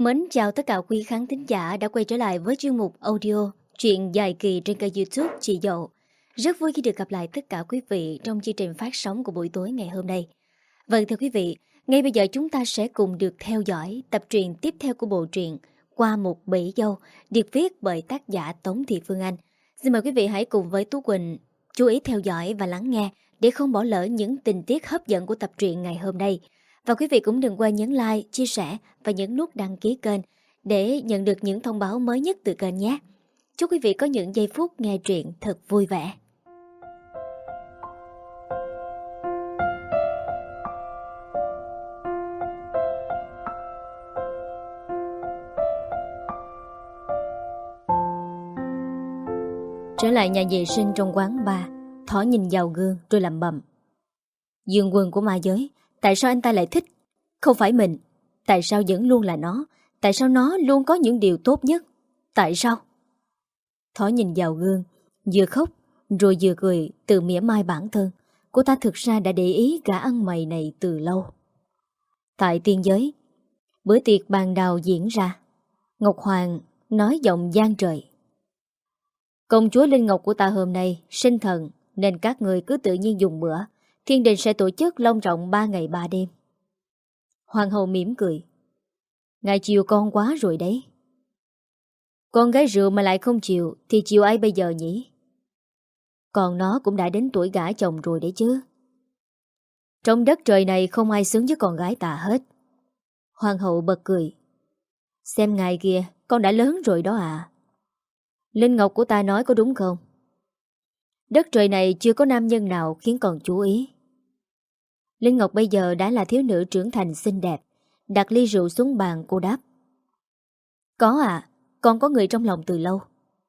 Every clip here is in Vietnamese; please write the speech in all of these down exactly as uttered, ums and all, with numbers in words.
Mến chào tất cả quý khán thính giả đã quay trở lại với chuyên mục audio truyện dài kỳ trên kênh YouTube Chị Dậu. Rất vui khi được gặp lại tất cả quý vị trong chương trình phát sóng của buổi tối ngày hôm nay. Vâng thưa quý vị, ngay bây giờ chúng ta sẽ cùng được theo dõi tập truyện tiếp theo của bộ truyện Qua một bể dâu, được viết bởi tác giả Tống Thị Phương Anh. Xin mời quý vị hãy cùng với Tú Quỳnh chú ý theo dõi và lắng nghe để không bỏ lỡ những tình tiết hấp dẫn của tập truyện ngày hôm nay. Và quý vị cũng đừng quên nhấn like, chia sẻ và nhấn nút đăng ký kênh để nhận được những thông báo mới nhất từ kênh nhé. Chúc quý vị có những giây phút nghe truyện thật vui vẻ. Trở lại nhà vệ sinh trong quán bar, Thỏ nhìn vào gương rồi lẩm bẩm. Dương Quân của ma giới, tại sao anh ta lại thích? Không phải mình. Tại sao vẫn luôn là nó? Tại sao nó luôn có những điều tốt nhất? Tại sao? Thỏ nhìn vào gương, vừa khóc rồi vừa cười, tự mỉa mai bản thân. Cô ta thực ra đã để ý cả ăn mày này từ lâu. Tại tiên giới, bữa tiệc bàn đào diễn ra. Ngọc Hoàng nói giọng gian trời. Công chúa Linh Ngọc của ta hôm nay sinh thần, nên các người cứ tự nhiên dùng bữa. Thiên đình sẽ tổ chức long trọng ba ngày ba đêm. Hoàng hậu mỉm cười. Ngài chiều con quá rồi đấy. Con gái rượu mà lại không chịu thì chiều ai bây giờ nhỉ? Còn nó cũng đã đến tuổi gả chồng rồi đấy chứ. Trong đất trời này không ai xứng với con gái ta hết. Hoàng hậu bật cười. Xem ngài kìa, con đã lớn rồi đó à. Linh Ngọc của ta nói có đúng không? Đất trời này chưa có nam nhân nào khiến con chú ý. Linh Ngọc bây giờ đã là thiếu nữ trưởng thành xinh đẹp. Đặt ly rượu xuống bàn, cô đáp. Có à, con có người trong lòng từ lâu.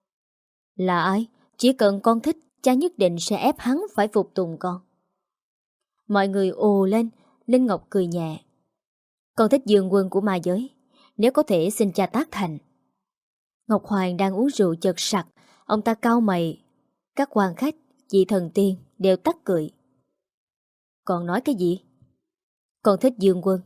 Là ai? Chỉ cần con thích, cha nhất định sẽ ép hắn phải phục tùng con. Mọi người ồ lên. Linh Ngọc cười nhẹ. Con thích Dương Quân của ma giới. Nếu có thể xin cha tác thành. Ngọc Hoàng đang uống rượu chợt sặc. Ông ta cau mày. Các quan khách, chị thần tiên đều tắt cười. Con nói cái gì? Con thích Dương Quân.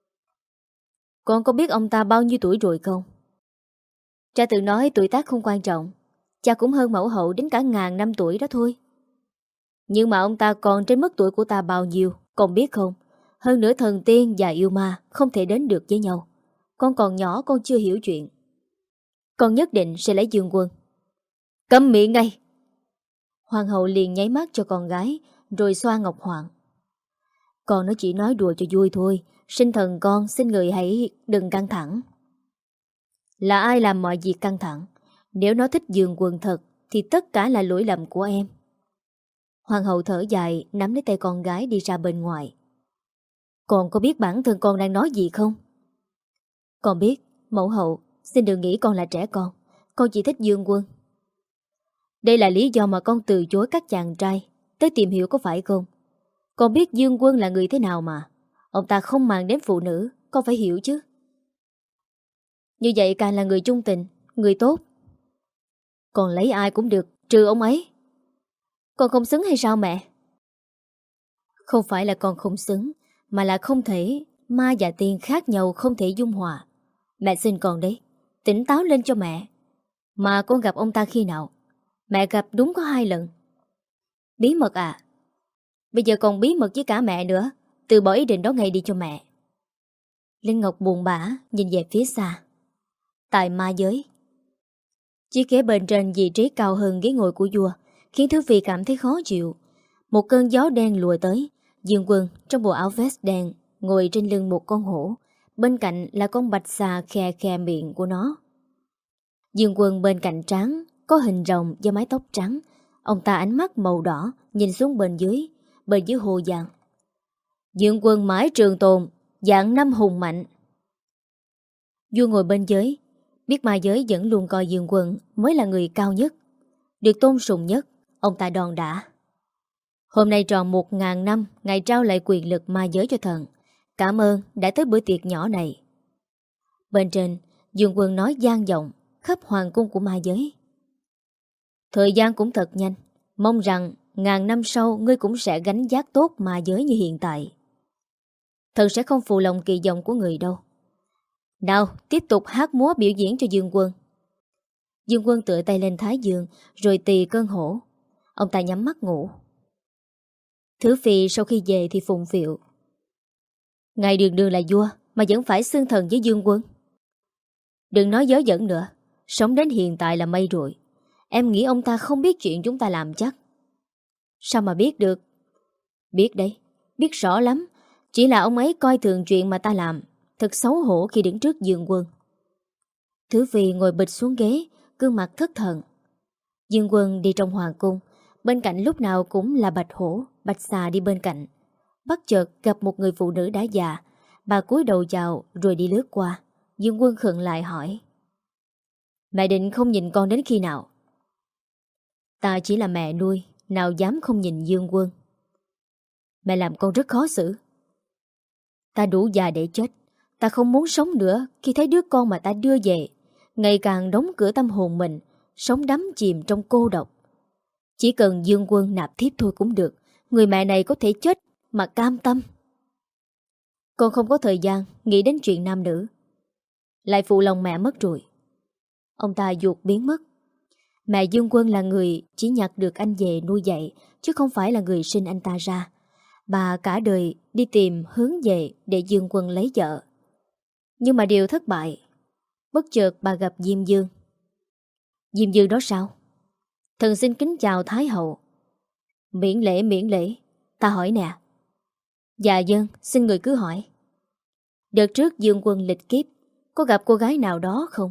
Con có biết ông ta bao nhiêu tuổi rồi không? Cha tự nói tuổi tác không quan trọng. Cha cũng hơn mẫu hậu đến cả ngàn năm tuổi đó thôi. Nhưng mà ông ta còn trên mức tuổi của ta bao nhiêu, con biết không? Hơn nữa thần tiên và yêu ma không thể đến được với nhau. Con còn nhỏ, con chưa hiểu chuyện. Con nhất định sẽ lấy Dương Quân. Câm miệng ngay! Hoàng hậu liền nháy mắt cho con gái, rồi xoa Ngọc Hoàng. Con nó chỉ nói đùa cho vui thôi. Sinh thần con, xin người hãy đừng căng thẳng. Là ai làm mọi việc căng thẳng? Nếu nó thích Dương Quân thật thì tất cả là lỗi lầm của em. Hoàng hậu thở dài, nắm lấy tay con gái đi ra bên ngoài. Con có biết bản thân con đang nói gì không? Con biết. Mẫu hậu, xin đừng nghĩ con là trẻ con. Con chỉ thích Dương Quân. Đây là lý do mà con từ chối các chàng trai tới tìm hiểu, có phải không? Con biết Dương Quân là người thế nào mà. Ông ta không màng đến phụ nữ, con phải hiểu chứ. Như vậy càng là người trung tình, người tốt. Còn lấy ai cũng được, trừ ông ấy. Con không xứng hay sao mẹ? Không phải là con không xứng, mà là không thể. Ma và tiên khác nhau, không thể dung hòa. Mẹ xin con đấy, tỉnh táo lên cho mẹ. Mà con gặp ông ta khi nào? Mẹ gặp đúng có hai lần. Bí mật à? Bây giờ còn bí mật với cả mẹ nữa. Từ bỏ ý định đó ngay đi cho mẹ. Linh Ngọc buồn bã nhìn về phía xa. Tại ma giới, chiếc ghế bên trên vị trí cao hơn ghế ngồi của vua, khiến Thứ Phi cảm thấy khó chịu. Một cơn gió đen lùa tới. Dương Quân trong bộ áo vest đen ngồi trên lưng một con hổ. Bên cạnh là con bạch xà khe khe miệng của nó. Dương Quân bên cạnh trán có hình rồng và mái tóc trắng. Ông ta ánh mắt màu đỏ nhìn xuống bên dưới. Bên dưới hồ vàng. Dương Quân mãi trường tồn, dạng năm hùng mạnh. Vua ngồi bên dưới, biết ma giới vẫn luôn coi Dương Quân mới là người cao nhất, được tôn sùng nhất. Ông ta đòn đã. Hôm nay tròn một ngàn năm ngày trao lại quyền lực ma giới cho thần. Cảm ơn đã tới bữa tiệc nhỏ này. Bên trên, Dương Quân nói gian giọng khắp hoàng cung của ma giới. Thời gian cũng thật nhanh. Mong rằng ngàn năm sau ngươi cũng sẽ gánh vác tốt ma giới như hiện tại. Thần sẽ không phụ lòng kỳ vọng của người đâu. Nào, tiếp tục hát múa biểu diễn cho Dương Quân. Dương Quân tựa tay lên thái dương, rồi tì cơn hổ. Ông ta nhắm mắt ngủ. Thứ Phi sau khi về thì phụng phịu. Ngài đường đường là vua mà vẫn phải xưng thần với Dương Quân. Đừng nói dớ dẫn nữa. Sống đến hiện tại là mây rồi. Em nghĩ ông ta không biết chuyện chúng ta làm chắc. Sao mà biết được? Biết đấy, biết rõ lắm. Chỉ là ông ấy coi thường chuyện mà ta làm. Thật xấu hổ khi đứng trước Dương Quân. Thứ Phi ngồi bịch xuống ghế, gương mặt thất thần. Dương Quân đi trong hoàng cung, bên cạnh lúc nào cũng là Bạch Hổ, Bạch Xà đi bên cạnh. Bất chợt gặp một người phụ nữ đã già. Bà cúi đầu chào rồi đi lướt qua. Dương Quân khựng lại hỏi: Mẹ định không nhìn con đến khi nào? Ta chỉ là mẹ nuôi, nào dám không nhìn Dương Quân. Mẹ làm con rất khó xử. Ta đủ già để chết. Ta không muốn sống nữa khi thấy đứa con mà ta đưa về ngày càng đóng cửa tâm hồn mình, sống đắm chìm trong cô độc. Chỉ cần Dương Quân nạp thiếp thôi cũng được. Người mẹ này có thể chết mà cam tâm. Con không có thời gian nghĩ đến chuyện nam nữ. Lại phụ lòng mẹ mất rồi. Ông ta ruột biến mất. Mẹ Dương Quân là người chỉ nhặt được anh về nuôi dạy, chứ không phải là người sinh anh ta ra. Bà cả đời đi tìm hướng về để Dương Quân lấy vợ. Nhưng mà điều thất bại. Bất chợt bà gặp Diêm Dương. Diêm Dương đó sao? Thần xin kính chào Thái hậu. Miễn lễ miễn lễ. Ta hỏi nè. Dạ dân, xin người cứ hỏi. Đợt trước Dương Quân lịch kiếp có gặp cô gái nào đó không?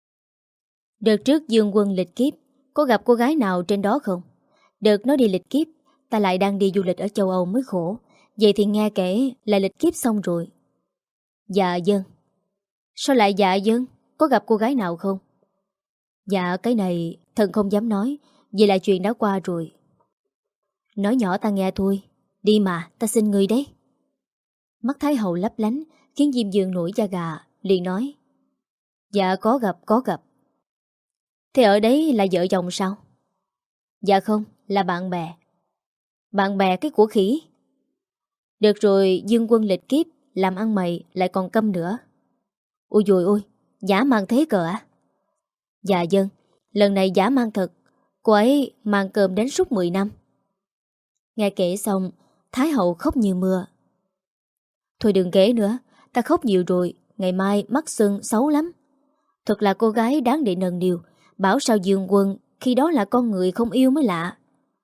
Đợt trước Dương Quân lịch kiếp có gặp cô gái nào trên đó không? Đợt nó đi lịch kiếp, ta lại đang đi du lịch ở châu Âu mới khổ. Vậy thì nghe kể là lịch kiếp xong rồi. Dạ dân. Sao lại dạ dân? Có gặp cô gái nào không? Dạ cái này thần không dám nói. Vì là chuyện đã qua rồi. Nói nhỏ ta nghe thôi. Đi mà, ta xin người đấy. Mắt Thái hậu lấp lánh khiến Diêm Dương nổi da gà, liền nói: Dạ có gặp, có gặp. Thế ở đấy là vợ chồng sao? Dạ không, là bạn bè. Bạn bè cái của khỉ. Được rồi, Dương Quân lịch kiếp làm ăn mày lại còn câm nữa. Ôi dồi ôi, giả mang thế cờ à? Dạ dân, lần này giả mang thật. Cô ấy mang cơm đến suốt mười năm. Nghe kể xong, Thái hậu khóc như mưa. Thôi đừng kể nữa, ta khóc nhiều rồi. Ngày mai mắt sưng xấu lắm. Thật là cô gái đáng để nâng niu. Bảo sao Dương Quân khi đó là con người không yêu mới lạ.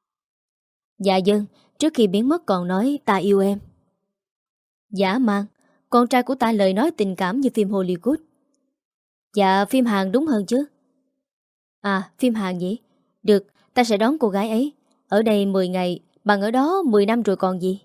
Dạ dân, trước khi biến mất còn nói ta yêu em. Giả mang, con trai của ta lời nói tình cảm như phim Hollywood. Dạ phim Hàn đúng hơn chứ. À phim Hàn nhỉ? Được, ta sẽ đón cô gái ấy. Ở đây mười ngày, bằng ở đó mười năm rồi còn gì.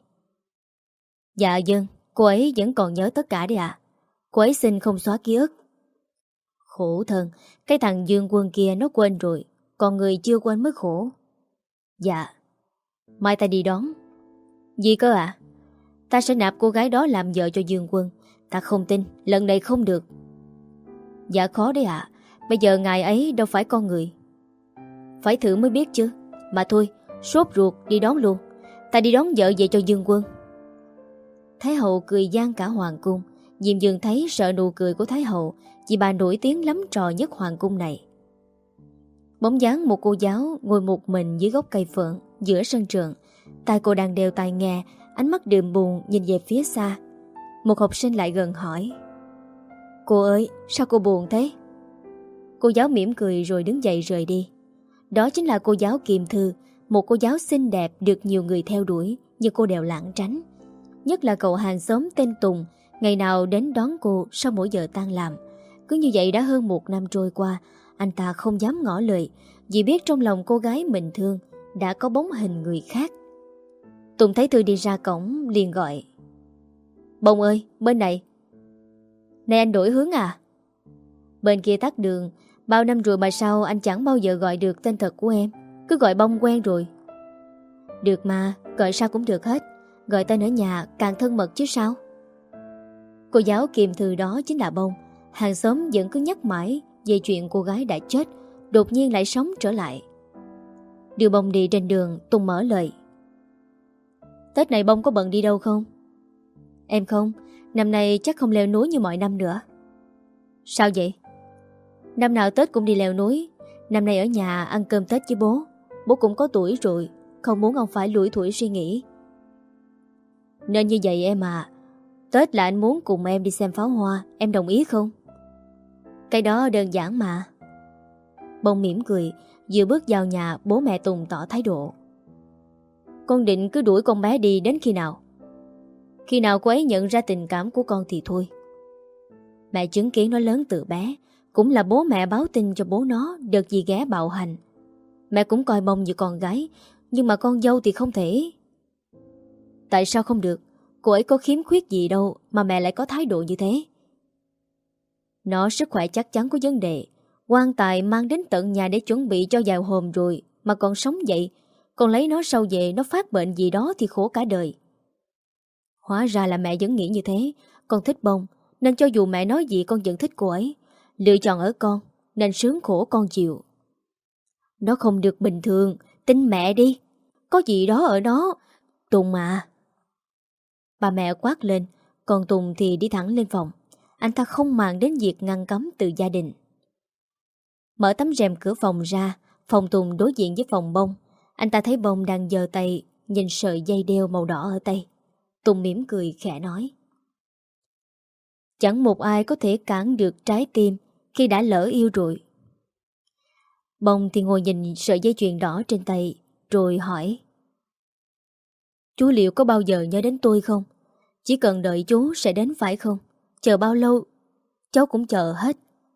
Dạ dân, cô ấy vẫn còn nhớ tất cả đấy ạ. Cô ấy xin không xóa ký ức. Khổ thân, cái thằng Dương Quân kia nó quên rồi. Còn người chưa quên mới khổ. Dạ. Mai ta đi đón. Gì cơ ạ? À? Ta sẽ nạp cô gái đó làm vợ cho Dương Quân. Ta không tin, lần này không được. Dạ khó đấy ạ. À. Bây giờ ngài ấy đâu phải con người. Phải thử mới biết chứ. Mà thôi, sốt ruột đi đón luôn. Ta đi đón vợ về cho Dương Quân. Thái hậu cười gian cả hoàng cung. Diêm Dương thấy sợ nụ cười của Thái hậu, vì bà nổi tiếng lắm trò nhất hoàng cung này. Bóng dáng một cô giáo ngồi một mình dưới gốc cây phượng giữa sân trường. Tai cô đang đeo tai nghe, ánh mắt đượm buồn nhìn về phía xa. Một học sinh lại gần hỏi: Cô ơi, sao cô buồn thế? Cô giáo mỉm cười rồi đứng dậy rời đi. Đó chính là cô giáo Kiềm Thư, một cô giáo xinh đẹp được nhiều người theo đuổi, nhưng cô đều lảng tránh. Nhất là cậu hàng xóm tên Tùng, ngày nào đến đón cô sau mỗi giờ tan làm. Cứ như vậy đã hơn một năm trôi qua, anh ta không dám ngỏ lời, vì biết trong lòng cô gái mình thương đã có bóng hình người khác. Tùng thấy Thư đi ra cổng liền gọi: Bông ơi, bên này. Này anh đổi hướng à? Bên kia tắt đường. Bao năm rồi mà sao anh chẳng bao giờ gọi được tên thật của em, cứ gọi Bông quen rồi. Được mà, gọi sao cũng được hết. Gọi tên ở nhà càng thân mật chứ sao. Cô giáo Kiềm Thư đó chính là Bông. Hàng xóm vẫn cứ nhắc mãi về chuyện cô gái đã chết, đột nhiên lại sống trở lại. Đưa Bông đi trên đường, Tùng mở lời: Tết này Bông có bận đi đâu không? Em không, năm nay chắc không leo núi như mọi năm nữa. Sao vậy? Năm nào Tết cũng đi leo núi, năm nay ở nhà ăn cơm Tết với bố. Bố cũng có tuổi rồi, không muốn ông phải lủi thủi suy nghĩ. Nên như vậy em à. Tết là anh muốn cùng em đi xem pháo hoa, em đồng ý không? Cái đó đơn giản mà. Bông mỉm cười. Vừa bước vào nhà, bố mẹ Tùng tỏ thái độ. Con định cứ đuổi con bé đi đến khi nào? Khi nào cô ấy nhận ra tình cảm của con thì thôi. Mẹ chứng kiến nó lớn từ bé, cũng là bố mẹ báo tin cho bố nó đợt gì ghé bạo hành. Mẹ cũng coi Bông như con gái, nhưng mà con dâu thì không thể. Tại sao không được? Cô ấy có khiếm khuyết gì đâu mà mẹ lại có thái độ như thế? Nó sức khỏe chắc chắn có vấn đề. Quan tài mang đến tận nhà để chuẩn bị cho vài hôm rồi mà còn sống vậy. Còn lấy nó sau về nó phát bệnh gì đó thì khổ cả đời. Hóa ra là mẹ vẫn nghĩ như thế. Con thích Bông nên cho dù mẹ nói gì con vẫn thích cô ấy. Lựa chọn ở con nên sướng khổ con chịu. Nó không được bình thường. Tin mẹ đi. Có gì đó ở đó. Tùng à. Bà mẹ quát lên. Còn Tùng thì đi thẳng lên phòng. Anh ta không màng đến việc ngăn cấm từ gia đình. Mở tấm rèm cửa phòng ra. Phòng Tùng đối diện với phòng Bông. Anh ta thấy Bông đang giơ tay nhìn sợi dây đeo màu đỏ ở tay. Tùng mỉm cười khẽ nói. Chẳng một ai có thể cản được trái tim khi đã lỡ yêu rồi. Bông thì ngồi nhìn sợi dây chuyền đỏ trên tay rồi hỏi. Chú liệu có bao giờ nhớ đến tôi không? Chỉ cần đợi chú sẽ đến phải không? Chờ bao lâu cháu cũng chờ hết.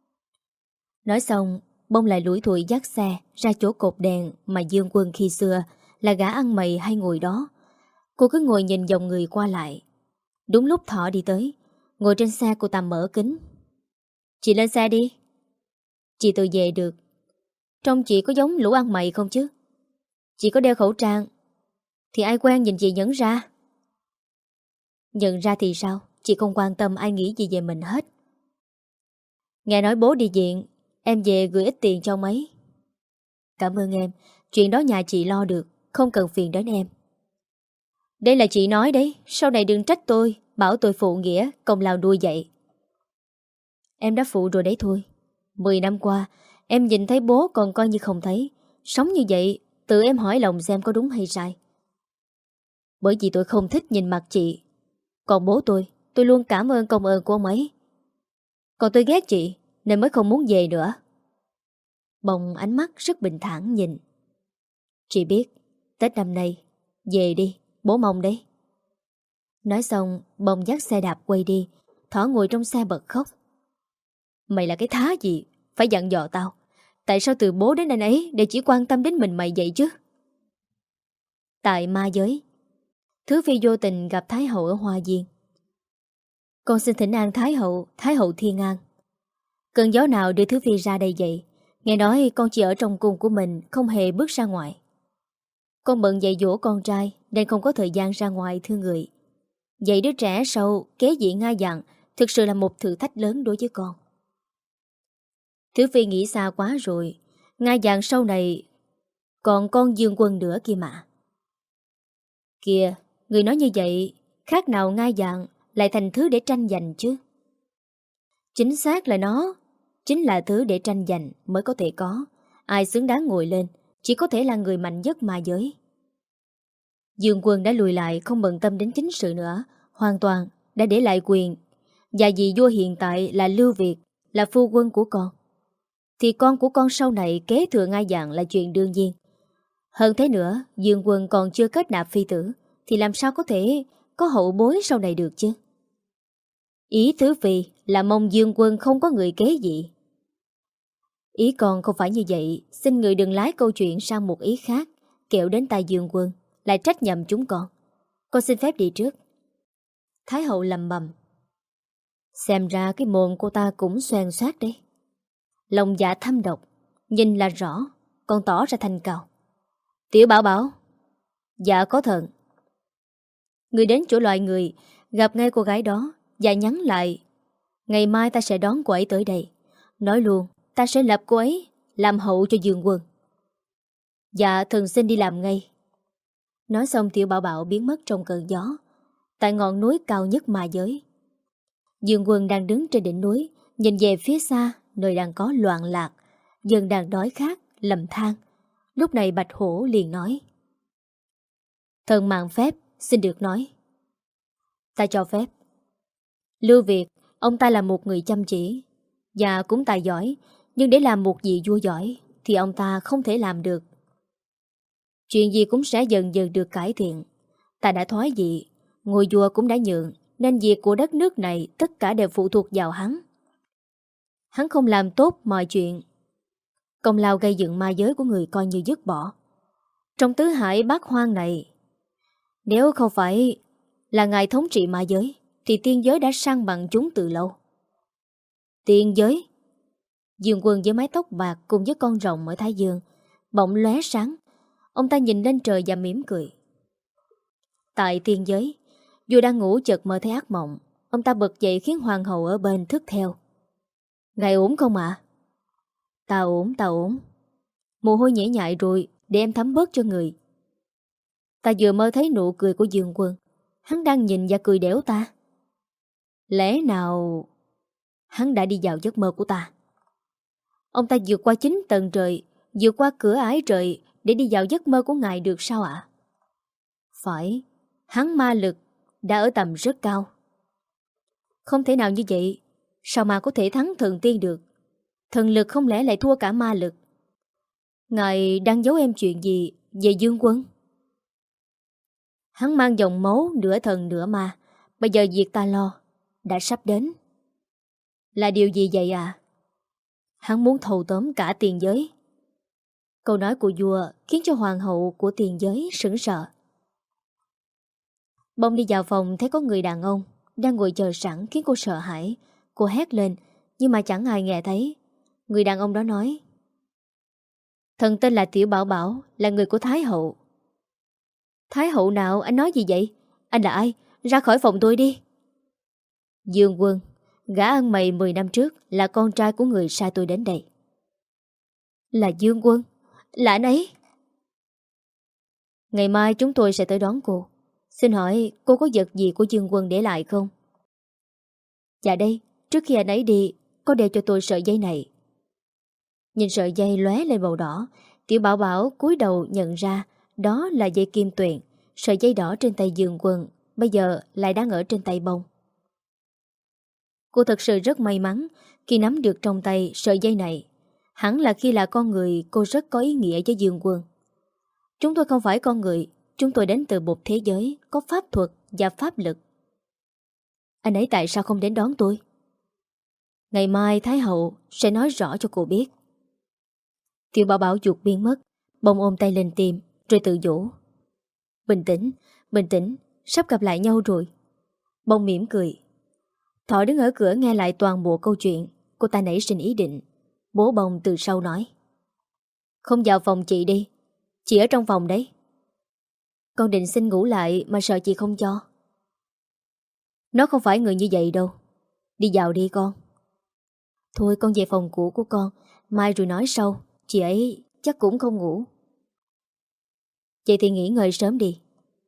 Nói xong Bông lại lủi thủi dắt xe ra chỗ cột đèn mà Dương Quân khi xưa là gã ăn mày hay ngồi đó. Cô cứ ngồi nhìn dòng người qua lại. Đúng lúc Thọ đi tới, ngồi trên xe cô ta mở kính. Chị lên xe đi. Chị tự về được. Trông chị có giống lũ ăn mày không chứ? Chị có đeo khẩu trang thì ai quen nhìn chị nhận ra. Nhận ra thì sao? Chị không quan tâm ai nghĩ gì về mình hết. Nghe nói bố đi viện, em về gửi ít tiền cho ông ấy. Cảm ơn em. Chuyện đó nhà chị lo được, không cần phiền đến em. Đây là chị nói đấy. Sau này đừng trách tôi, bảo tôi phụ nghĩa, công lao nuôi dạy. Em đã phụ rồi đấy thôi. Mười năm qua em nhìn thấy bố còn coi như không thấy. Sống như vậy tự em hỏi lòng xem có đúng hay sai. Bởi vì tôi không thích nhìn mặt chị. Còn bố tôi, tôi luôn cảm ơn công ơn của ông ấy. Còn tôi ghét chị nên mới không muốn về nữa. Bông ánh mắt rất bình thản nhìn. Chị biết Tết năm nay về đi, bố mong đấy. Nói xong Bông dắt xe đạp quay đi. Thỏ ngồi trong xe bật khóc. Mày là cái thá gì phải dặn dò tao? Tại sao từ bố đến anh ấy để chỉ quan tâm đến mình mày vậy chứ? Tại ma giới, Thứ Phi vô tình gặp Thái hậu ở Hoa Viên. Con xin thỉnh an Thái hậu, Thái hậu thiên an. Cơn gió nào đưa Thứ Phi ra đây vậy? Nghe nói con chỉ ở trong cung của mình, không hề bước ra ngoài. Con bận dạy dỗ con trai nên không có thời gian ra ngoài thưa người. Dạy đứa trẻ sau kế vị ngai vàng thực sự là một thử thách lớn đối với con. Thứ Phi nghĩ xa quá rồi. Ngai vàng sau này còn con Dương Quân nữa kia mà. Kìa, người nói như vậy khác nào ngai vàng lại thành thứ để tranh giành chứ? Chính xác là nó chính là thứ để tranh giành mới có thể có. Ai xứng đáng ngồi lên chỉ có thể là người mạnh nhất ma giới. Dương Quân đã lùi lại, không bận tâm đến chính sự nữa, hoàn toàn đã để lại quyền. Và vì vua hiện tại là Lưu Việt, là phu quân của con, thì con của con sau này kế thừa ngai vàng là chuyện đương nhiên. Hơn thế nữa, Dương Quân còn chưa kết nạp phi tử, thì làm sao có thể có hậu bối sau này được chứ? Ý Thứ Phi là mong Dương Quân không có người kế vị. Ý con không phải như vậy. Xin người đừng lái câu chuyện sang một ý khác, kẻo đến tai Dương Quân lại trách nhầm chúng con. Con xin phép đi trước. Thái hậu lầm bầm. Xem ra cái mồm cô ta cũng xoèn xoát đấy. Lòng dạ thâm độc, nhìn là rõ, còn tỏ ra thanh cao. Tiểu Bảo Bảo. Dạ có thần. Người đến chỗ loại người, gặp ngay cô gái đó và nhắn lại. Ngày mai ta sẽ đón cô ấy tới đây. Nói luôn, ta sẽ lập cô ấy làm hậu cho Dương Quân. Dạ thần xin đi làm ngay. Nói xong Tiểu Bảo Bảo biến mất trong cơn gió, tại ngọn núi cao nhất ma giới. Dương Quân đang đứng trên đỉnh núi, nhìn về phía xa, nơi đang có loạn lạc, dân đang đói khát, lầm than. Lúc này Bạch Hổ liền nói: Thần mạng phép, xin được nói. Ta cho phép. Lưu Việt, ông ta là một người chăm chỉ và cũng tài giỏi, nhưng để làm một vị vua giỏi thì ông ta không thể làm được. Chuyện gì cũng sẽ dần dần được cải thiện. Ta đã thoái vị, ngôi vua cũng đã nhượng, nên việc của đất nước này tất cả đều phụ thuộc vào hắn. Hắn không làm tốt mọi chuyện, công lao gây dựng ma giới của người coi như dứt bỏ. Trong tứ hải bát hoang này, nếu không phải là ngài thống trị ma giới thì tiên giới đã sang bằng chúng từ lâu. Tiên giới? Dương Quân với mái tóc bạc cùng với con rồng ở thái dương bỗng lóe sáng. Ông ta nhìn lên trời và mỉm cười. Tại tiên giới, vua đang ngủ chợt mơ thấy ác mộng. Ông ta bật dậy khiến hoàng hậu ở bên thức theo. Ngài ổn không ạ? À? Ta ổn, ta ổn. Mồ hôi nhễ nhại rồi, để em thấm bớt cho người. Ta vừa mơ thấy nụ cười của Dương Quân. Hắn đang nhìn và cười đẻo ta. Lẽ nào hắn đã đi vào giấc mơ của ta? Ông ta vượt qua chín tầng trời, vượt qua cửa ải trời để đi vào giấc mơ của ngài được sao ạ? À? Phải, hắn ma lực đã ở tầm rất cao. Không thể nào như vậy. Sao mà có thể thắng thần tiên được? Thần lực không lẽ lại thua cả ma lực? Ngài đang giấu em chuyện gì về Dương Quân? Hắn mang dòng máu nửa thần nửa ma. Bây giờ việc ta lo đã sắp đến. Là điều gì vậy à? Hắn muốn thâu tóm cả tiền giới. Câu nói của vua khiến cho hoàng hậu của tiền giới sững sờ. Bông đi vào phòng thấy có người đàn ông đang ngồi chờ sẵn khiến cô sợ hãi. Cô hét lên nhưng mà chẳng ai nghe thấy. Người đàn ông đó nói: Thần tên là Tiểu Bảo Bảo, là người của Thái hậu. Thái hậu nào? Anh nói gì vậy? Anh là ai? Ra khỏi phòng tôi đi. Dương Quân, gã ăn mày mười năm trước là con trai của người sai tôi đến đây. Là Dương Quân? Là anh ấy? Ngày mai chúng tôi sẽ tới đón cô. Xin hỏi cô có vật gì của Dương Quân để lại không? Dạ đây, trước khi anh ấy đi, có đeo cho tôi sợi dây này. Nhìn sợi dây lóe lên màu đỏ, Tiểu Bảo Bảo cúi đầu nhận ra đó là dây kim tuyền. Sợi dây đỏ trên tay Dương Quân bây giờ lại đang ở trên tay Bông. Cô thật sự rất may mắn khi nắm được trong tay sợi dây này. Hẳn là khi là con người, cô rất có ý nghĩa với Dương Quân. Chúng tôi không phải con người, chúng tôi đến từ một thế giới có pháp thuật và pháp lực. Anh ấy tại sao không đến đón tôi? Ngày mai Thái hậu sẽ nói rõ cho cô biết. Tiểu Bảo Bảo chuột biến mất. Bông ôm tay lên tim rồi tự dỗ. Bình tĩnh, bình tĩnh, sắp gặp lại nhau rồi. Bông mỉm cười. Thỏ đứng ở cửa nghe lại toàn bộ câu chuyện. Cô ta nảy sinh ý định. Bố Bông từ sau nói: Không vào phòng chị đi, chị ở trong phòng đấy. Con định xin ngủ lại mà sợ chị không cho. Nó không phải người như vậy đâu. Đi vào đi con. Thôi con về phòng cũ của con, mai rồi nói sau. Chị ấy chắc cũng không ngủ. Vậy thì nghỉ ngơi sớm đi.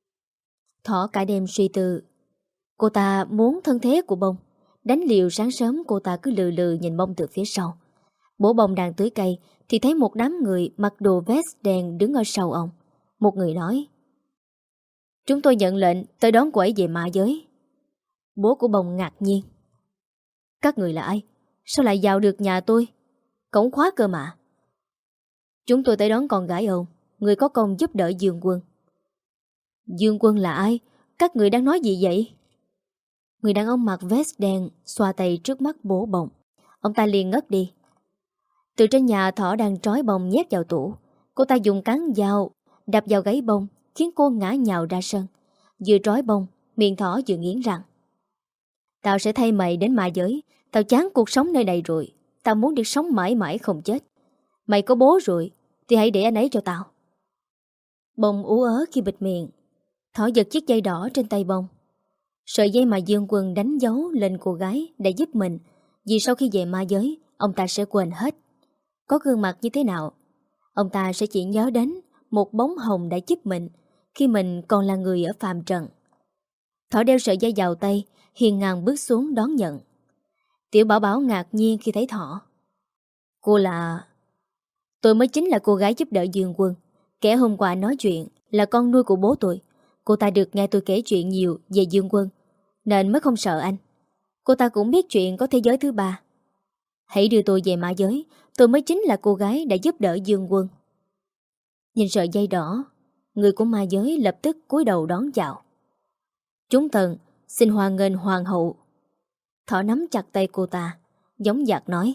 Thỏ cả đêm suy tư. Cô ta muốn thân thế của Bông. Đánh liều sáng sớm cô ta cứ lừ lừ nhìn Bông từ phía sau. Bố Bông đang tưới cây thì thấy một đám người mặc đồ vest đen đứng ở sau ông. Một người nói: Chúng tôi nhận lệnh tới đón cô ấy về ma giới. Bố của Bông ngạc nhiên: Các người là ai? Sao lại vào được nhà tôi? Cổng khóa cơ mà. Chúng tôi tới đón con gái ông, người có công giúp đỡ Dương Quân. Dương Quân là ai? Các người đang nói gì vậy? Người đàn ông mặc vest đen xoa tay trước mắt bố Bông. Ông ta liền ngất đi. Từ trên nhà, Thỏ đang trói Bông nhét vào tủ. Cô ta dùng cán dao đập vào gáy Bông khiến cô ngã nhào ra sân. Vừa trói Bông, miệng Thỏ vừa nghiến răng: Tao sẽ thay mày đến ma giới. Tao chán cuộc sống nơi này rồi. Tao muốn được sống mãi mãi không chết. Mày có bố rồi thì hãy để anh ấy cho tao. Bông ú ớ khi bịt miệng. Thỏ giật chiếc dây đỏ trên tay Bông. Sợi dây mà Dương Quân đánh dấu lên cô gái đã giúp mình. Vì sau khi về ma giới, ông ta sẽ quên hết. Có gương mặt như thế nào, ông ta sẽ chỉ nhớ đến một bóng hồng đã giúp mình khi mình còn là người ở phàm trần. Thỏ đeo sợi dây vào tay, hiền ngang bước xuống đón nhận. Tiểu Bảo Bảo ngạc nhiên khi thấy Thỏ. Cô là... Tôi mới chính là cô gái giúp đỡ Dương Quân. Kẻ hôm qua nói chuyện là con nuôi của bố tôi. Cô ta được nghe tôi kể chuyện nhiều về Dương Quân, nên mới không sợ anh. Cô ta cũng biết chuyện có thế giới thứ ba. Hãy đưa tôi về ma giới. Tôi mới chính là cô gái đã giúp đỡ Dương Quân. Nhìn sợi dây đỏ, người của ma giới lập tức cúi đầu đón chào. Chúng thần xin hoan nghênh hoàng hậu. Thỏ nắm chặt tay cô ta, giống dạc nói.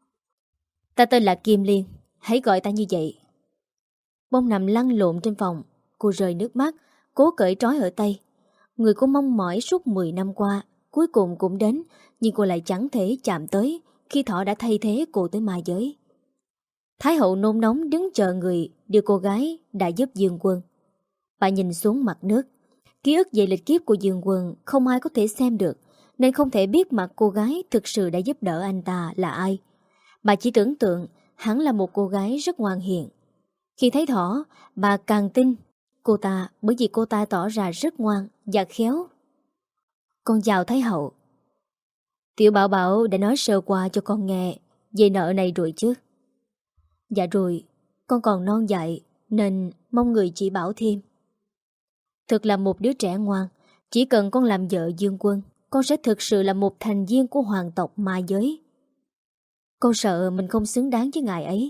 Ta tên là Kim Liên, hãy gọi ta như vậy. Bông nằm lăn lộn trên phòng. Cô rơi nước mắt, cố cởi trói ở tay. Người cô mong mỏi suốt mười năm qua cuối cùng cũng đến, nhưng cô lại chẳng thể chạm tới khi Thỏ đã thay thế cô tới ma giới. Thái hậu nôn nóng đứng chờ người đưa cô gái đã giúp Dương Quân. Bà nhìn xuống mặt nước. Ký ức về lịch kiếp của Dương Quân không ai có thể xem được, nên không thể biết mặt cô gái thực sự đã giúp đỡ anh ta là ai. Bà chỉ tưởng tượng hắn là một cô gái rất ngoan hiền. Khi thấy Thỏ, bà càng tin cô ta, bởi vì cô ta tỏ ra rất ngoan và khéo. Con chào Thái hậu. Tiểu Bảo Bảo đã nói sơ qua cho con nghe về nợ này rồi chứ? Dạ rồi, con còn non dại nên mong người chỉ bảo thêm. Thật là một đứa trẻ ngoan. Chỉ cần con làm vợ Dương Quân, con sẽ thực sự là một thành viên của hoàng tộc ma giới. Con sợ mình không xứng đáng với ngài ấy.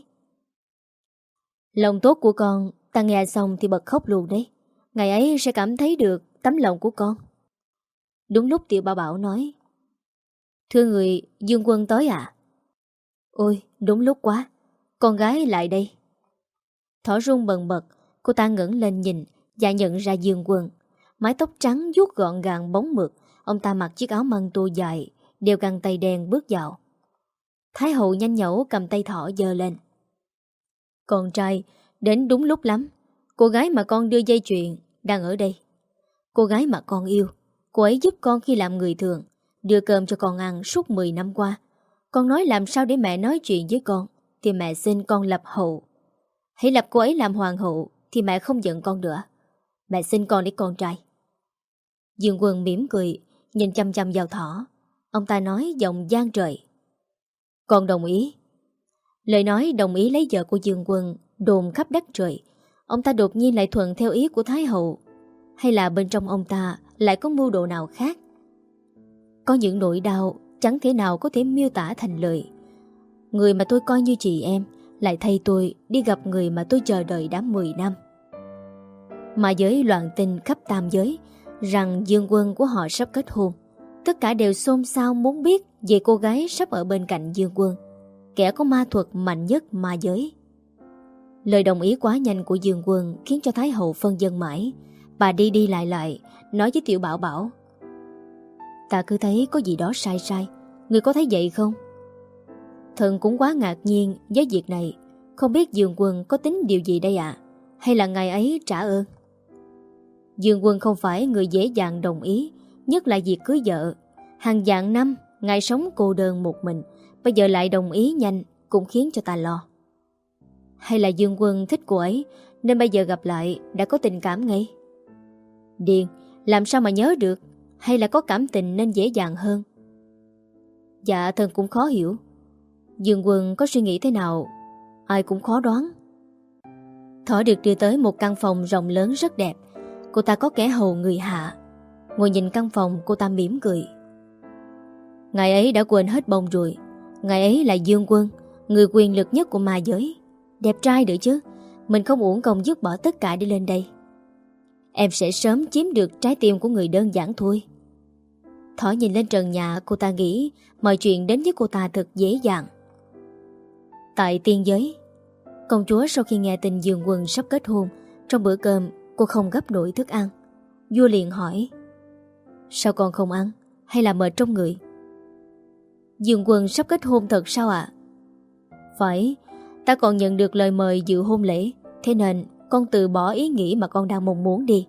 Lòng tốt của con, ta nghe xong thì bật khóc luôn đấy. Ngài ấy sẽ cảm thấy được tấm lòng của con. Đúng lúc Tiểu Bảo Bảo nói. Thưa người, Dương Quân tới à? Ôi, đúng lúc quá. Con gái lại đây. Thỏ run bần bật. Cô ta ngẩng lên nhìn và nhận ra Dương Quân. Mái tóc trắng vuốt gọn gàng bóng mượt. Ông ta mặc chiếc áo măng tô dài, đeo găng tay đen bước vào. Thái hậu nhanh nhẩu cầm tay Thỏ giơ lên. Con trai, đến đúng lúc lắm. Cô gái mà con đưa dây chuyền đang ở đây. Cô gái mà con yêu. Cô ấy giúp con khi làm người thường, đưa cơm cho con ăn suốt mười năm qua. Con nói làm sao để mẹ nói chuyện với con, thì mẹ xin con lập hậu. Hãy lập cô ấy làm hoàng hậu thì mẹ không giận con nữa. Mẹ xin con để con trai. Dương Quân mỉm cười, nhìn chăm chăm vào Thỏ. Ông ta nói giọng gian trời. Con đồng ý. Lời nói đồng ý lấy vợ của Dương Quân đồn khắp đất trời. Ông ta đột nhiên lại thuận theo ý của Thái hậu. Hay là bên trong ông ta lại có mưu đồ nào khác? Có những nỗi đau chẳng thể nào có thể miêu tả thành lời. Người mà tôi coi như chị em lại thay tôi đi gặp người mà tôi chờ đợi đã mười năm. Mà giới loạn tin khắp tam giới rằng Dương Quân của họ sắp kết hôn. Tất cả đều xôn xao muốn biết về cô gái sắp ở bên cạnh Dương Quân, kẻ có ma thuật mạnh nhất ma giới. Lời đồng ý quá nhanh của Dương Quân khiến cho Thái hậu phân vân mãi. Bà đi đi lại lại nói với Tiểu Bảo Bảo. Ta cứ thấy có gì đó sai sai. Người có thấy vậy không? Thần cũng quá ngạc nhiên với việc này. Không biết Dương Quân có tính điều gì đây ạ? À? Hay là ngài ấy trả ơn? Dương Quân không phải người dễ dàng đồng ý, nhất là việc cưới vợ. Hàng vạn năm ngài sống cô đơn một mình, bây giờ lại đồng ý nhanh cũng khiến cho ta lo. Hay là Dương Quân thích cô ấy nên bây giờ gặp lại đã có tình cảm ngay? Điên, làm sao mà nhớ được? Hay là có cảm tình nên dễ dàng hơn? Dạ thần cũng khó hiểu. Dương Quân có suy nghĩ thế nào ai cũng khó đoán. Thỏ được đưa tới một căn phòng rộng lớn rất đẹp. Cô ta có kẻ hầu người hạ. Ngồi nhìn căn phòng, cô ta mỉm cười. Ngài ấy đã quên hết bông rồi. Ngài ấy là Dương Quân, người quyền lực nhất của ma giới. Đẹp trai nữa chứ. Mình không uổng công dứt bỏ tất cả đi lên đây. Em sẽ sớm chiếm được trái tim của người đơn giản thôi. Thỏ nhìn lên trần nhà, cô ta nghĩ mọi chuyện đến với cô ta thật dễ dàng. Tại tiên giới, công chúa sau khi nghe tin Dương Quân sắp kết hôn, trong bữa cơm cô không gấp nổi thức ăn. Vua liền hỏi: sao con không ăn? Hay là mệt trong người? Dương Quân sắp kết hôn thật sao ạ? À? Phải, ta còn nhận được lời mời dự hôn lễ, thế nên con từ bỏ ý nghĩ mà con đang mong muốn đi.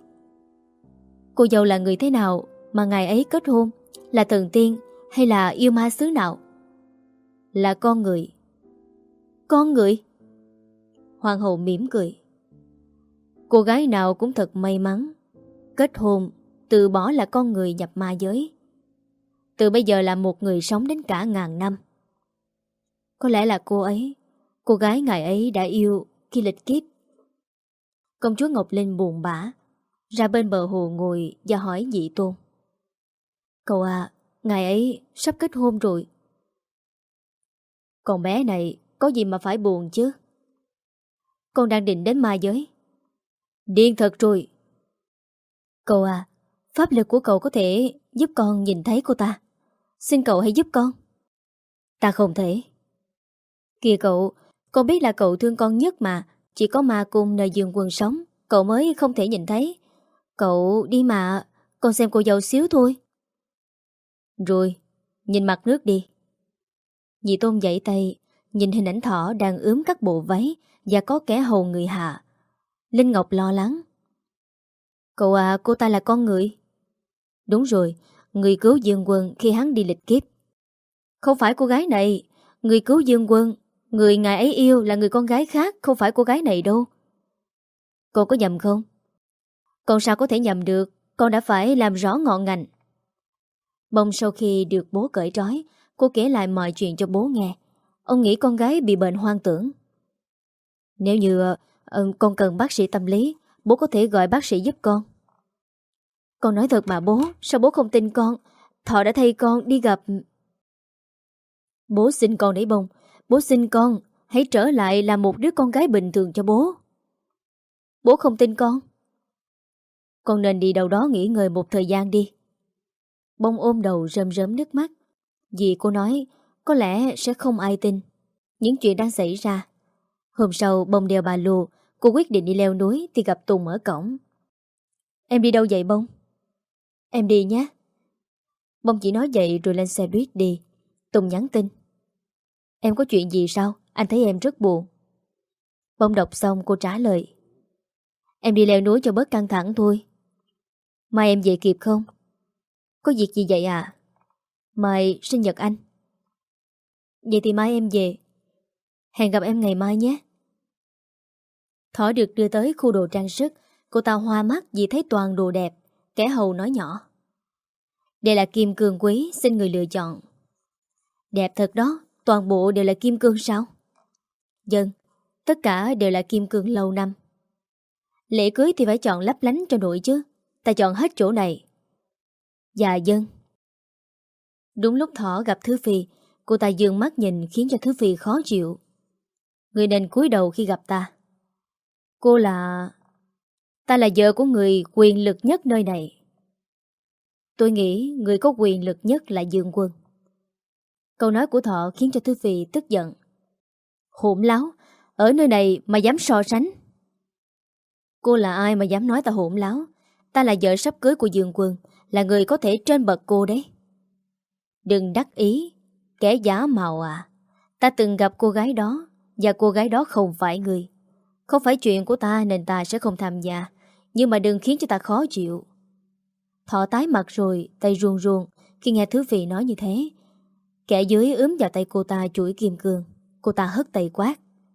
Cô dâu là người thế nào mà ngài ấy kết hôn? Là thần tiên hay là yêu ma xứ nào? Là con người. Con người? Hoàng hậu mỉm cười. Cô gái nào cũng thật may mắn. Kết hôn, từ bỏ là con người nhập ma giới. từ bây giờ là một người sống đến cả ngàn năm. Có lẽ là cô ấy, cô gái ngài ấy đã yêu khi lịch kiếp. Công chúa Ngọc Linh buồn bã ra bên bờ hồ ngồi và hỏi Dị Tôn. Cậu à, ngài ấy sắp kết hôn rồi. Con bé này có gì mà phải buồn chứ? Con đang định đến ma giới. Điên thật rồi. Cậu à, pháp lực của cậu có thể giúp con nhìn thấy cô ta. Xin cậu hãy giúp con. Ta không thể. Kìa cậu, con biết là cậu thương con nhất mà. Chỉ có ma cung nơi Dương Quân sống cậu mới không thể nhìn thấy. Cậu đi mà, con xem cô dâu xíu thôi. Rồi, nhìn mặt nước đi. Dị Tôn giãy tay, nhìn hình ảnh thỏ đang ướm các bộ váy và có kẻ hầu người hạ. Linh Ngọc lo lắng. Cậu à, cô ta là con người. Đúng rồi, người cứu Dương Quân khi hắn đi lịch kiếp. Không phải cô gái này. Người cứu Dương Quân, người ngài ấy yêu là người con gái khác, không phải cô gái này đâu. Cô có nhầm không? Con sao có thể nhầm được, con đã phải làm rõ ngọn ngành. Bông sau khi được bố cởi trói, cô kể lại mọi chuyện cho bố nghe. Ông nghĩ con gái bị bệnh hoang tưởng. Nếu như uh, con cần bác sĩ tâm lý, bố có thể gọi bác sĩ giúp con. Con nói thật mà bố, sao bố không tin con? Thọ đã thay con đi gặp. Bố xin con đấy Bông, bố xin con hãy trở lại làm một đứa con gái bình thường cho bố. Bố không tin con. Con nên đi đâu đó nghỉ ngơi một thời gian đi. Bông ôm đầu rơm rớm nước mắt. Vì cô nói có lẽ sẽ không ai tin những chuyện đang xảy ra. Hôm sau Bông đeo ba lô, cô quyết định đi leo núi thì gặp Tùng ở cổng. Em đi đâu vậy Bông? Em đi nhé. Bông chỉ nói vậy rồi lên xe buýt đi. Tùng nhắn tin. Em có chuyện gì sao? Anh thấy em rất buồn. Bông đọc xong cô trả lời. Em đi leo núi cho bớt căng thẳng thôi. Mai em về kịp không? Có việc gì vậy à? Mai sinh nhật anh. Vậy thì mai em về. Hẹn gặp em ngày mai nhé. Thỏ được đưa tới khu đồ trang sức. Cô ta hoa mắt vì thấy toàn đồ đẹp. Kẻ hầu nói nhỏ. Đây là kim cương quý, xin người lựa chọn. Đẹp thật đó, toàn bộ đều là kim cương sao? Dân, tất cả đều là kim cương lâu năm. Lễ cưới thì phải chọn lấp lánh cho nổi chứ. Ta chọn hết chỗ này. Dạ dân. Đúng lúc Thỏ gặp Thứ Phi, cô ta dương mắt nhìn khiến cho Thứ Phi khó chịu. Người nên cúi đầu khi gặp ta. Cô là... Ta là vợ của người quyền lực nhất nơi này. Tôi nghĩ người có quyền lực nhất là Dương Quân. Câu nói của Thọ khiến cho Thứ Phi tức giận. Hỗn láo, ở nơi này mà dám so sánh. Cô là ai mà dám nói ta hỗn láo? Ta là vợ sắp cưới của Dương Quân, là người có thể trên bậc cô đấy. Đừng đắc ý, kẻ giả mạo à. Ta từng gặp cô gái đó, và cô gái đó không phải người. Không phải chuyện của ta nên ta sẽ không tham gia, nhưng mà đừng khiến cho ta khó chịu. Thọ tái mặt rồi, tay ruồn ruồn khi nghe Thứ Phi nói như thế. Kẻ dưới ướm vào tay cô ta chuỗi kim cương. Cô ta hất tay quát.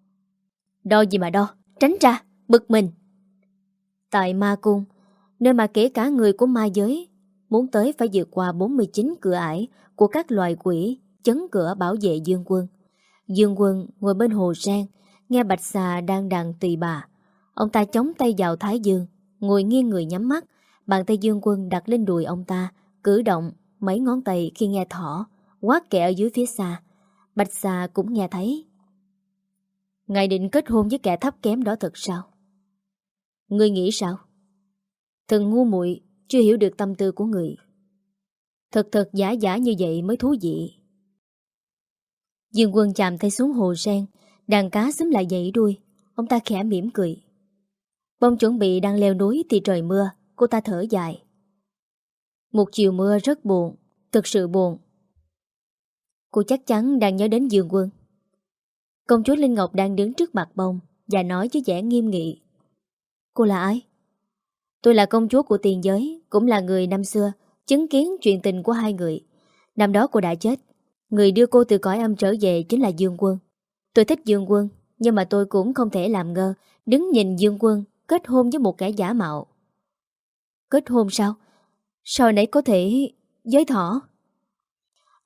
Đo gì mà đo, tránh ra, bực mình. Tại ma cung, nơi mà kể cả người của ma giới muốn tới phải vượt qua bốn mươi chín cửa ải của các loài quỷ chấn cửa bảo vệ Dương Quân. Dương Quân ngồi bên hồ sen, nghe Bạch Xà đang đàn tỳ bà. Ông ta chống tay vào thái dương, ngồi nghiêng người nhắm mắt. Bàn tay Dương Quân đặt lên đùi ông ta, cử động mấy ngón tay khi nghe Thỏ quát kẻ ở dưới phía xa. Bạch Xà cũng nghe thấy. Ngài định kết hôn với kẻ thấp kém đó thật sao? Ngươi nghĩ sao? Thần ngu muội chưa hiểu được tâm tư của người. Thật thật giả giả như vậy mới thú vị. Dương Quân chạm tay xuống hồ sen, đàn cá xúm lại dậy đuôi. Ông ta khẽ mỉm cười. Bông chuẩn bị đang leo núi thì trời mưa. Cô ta thở dài. Một chiều mưa rất buồn, thực sự buồn. Cô chắc chắn đang nhớ đến Dương Quân. Công chúa Linh Ngọc đang đứng trước mặt Bông và nói với vẻ nghiêm nghị. Cô là ai? Tôi là công chúa của tiền giới, cũng là người năm xưa chứng kiến chuyện tình của hai người. Năm đó cô đã chết. Người đưa cô từ cõi âm trở về chính là Dương Quân. Tôi thích Dương Quân, nhưng mà tôi cũng không thể làm ngơ đứng nhìn Dương Quân kết hôn với một kẻ giả mạo. Kết hôn sao? Sao nãy có thể với Thỏ?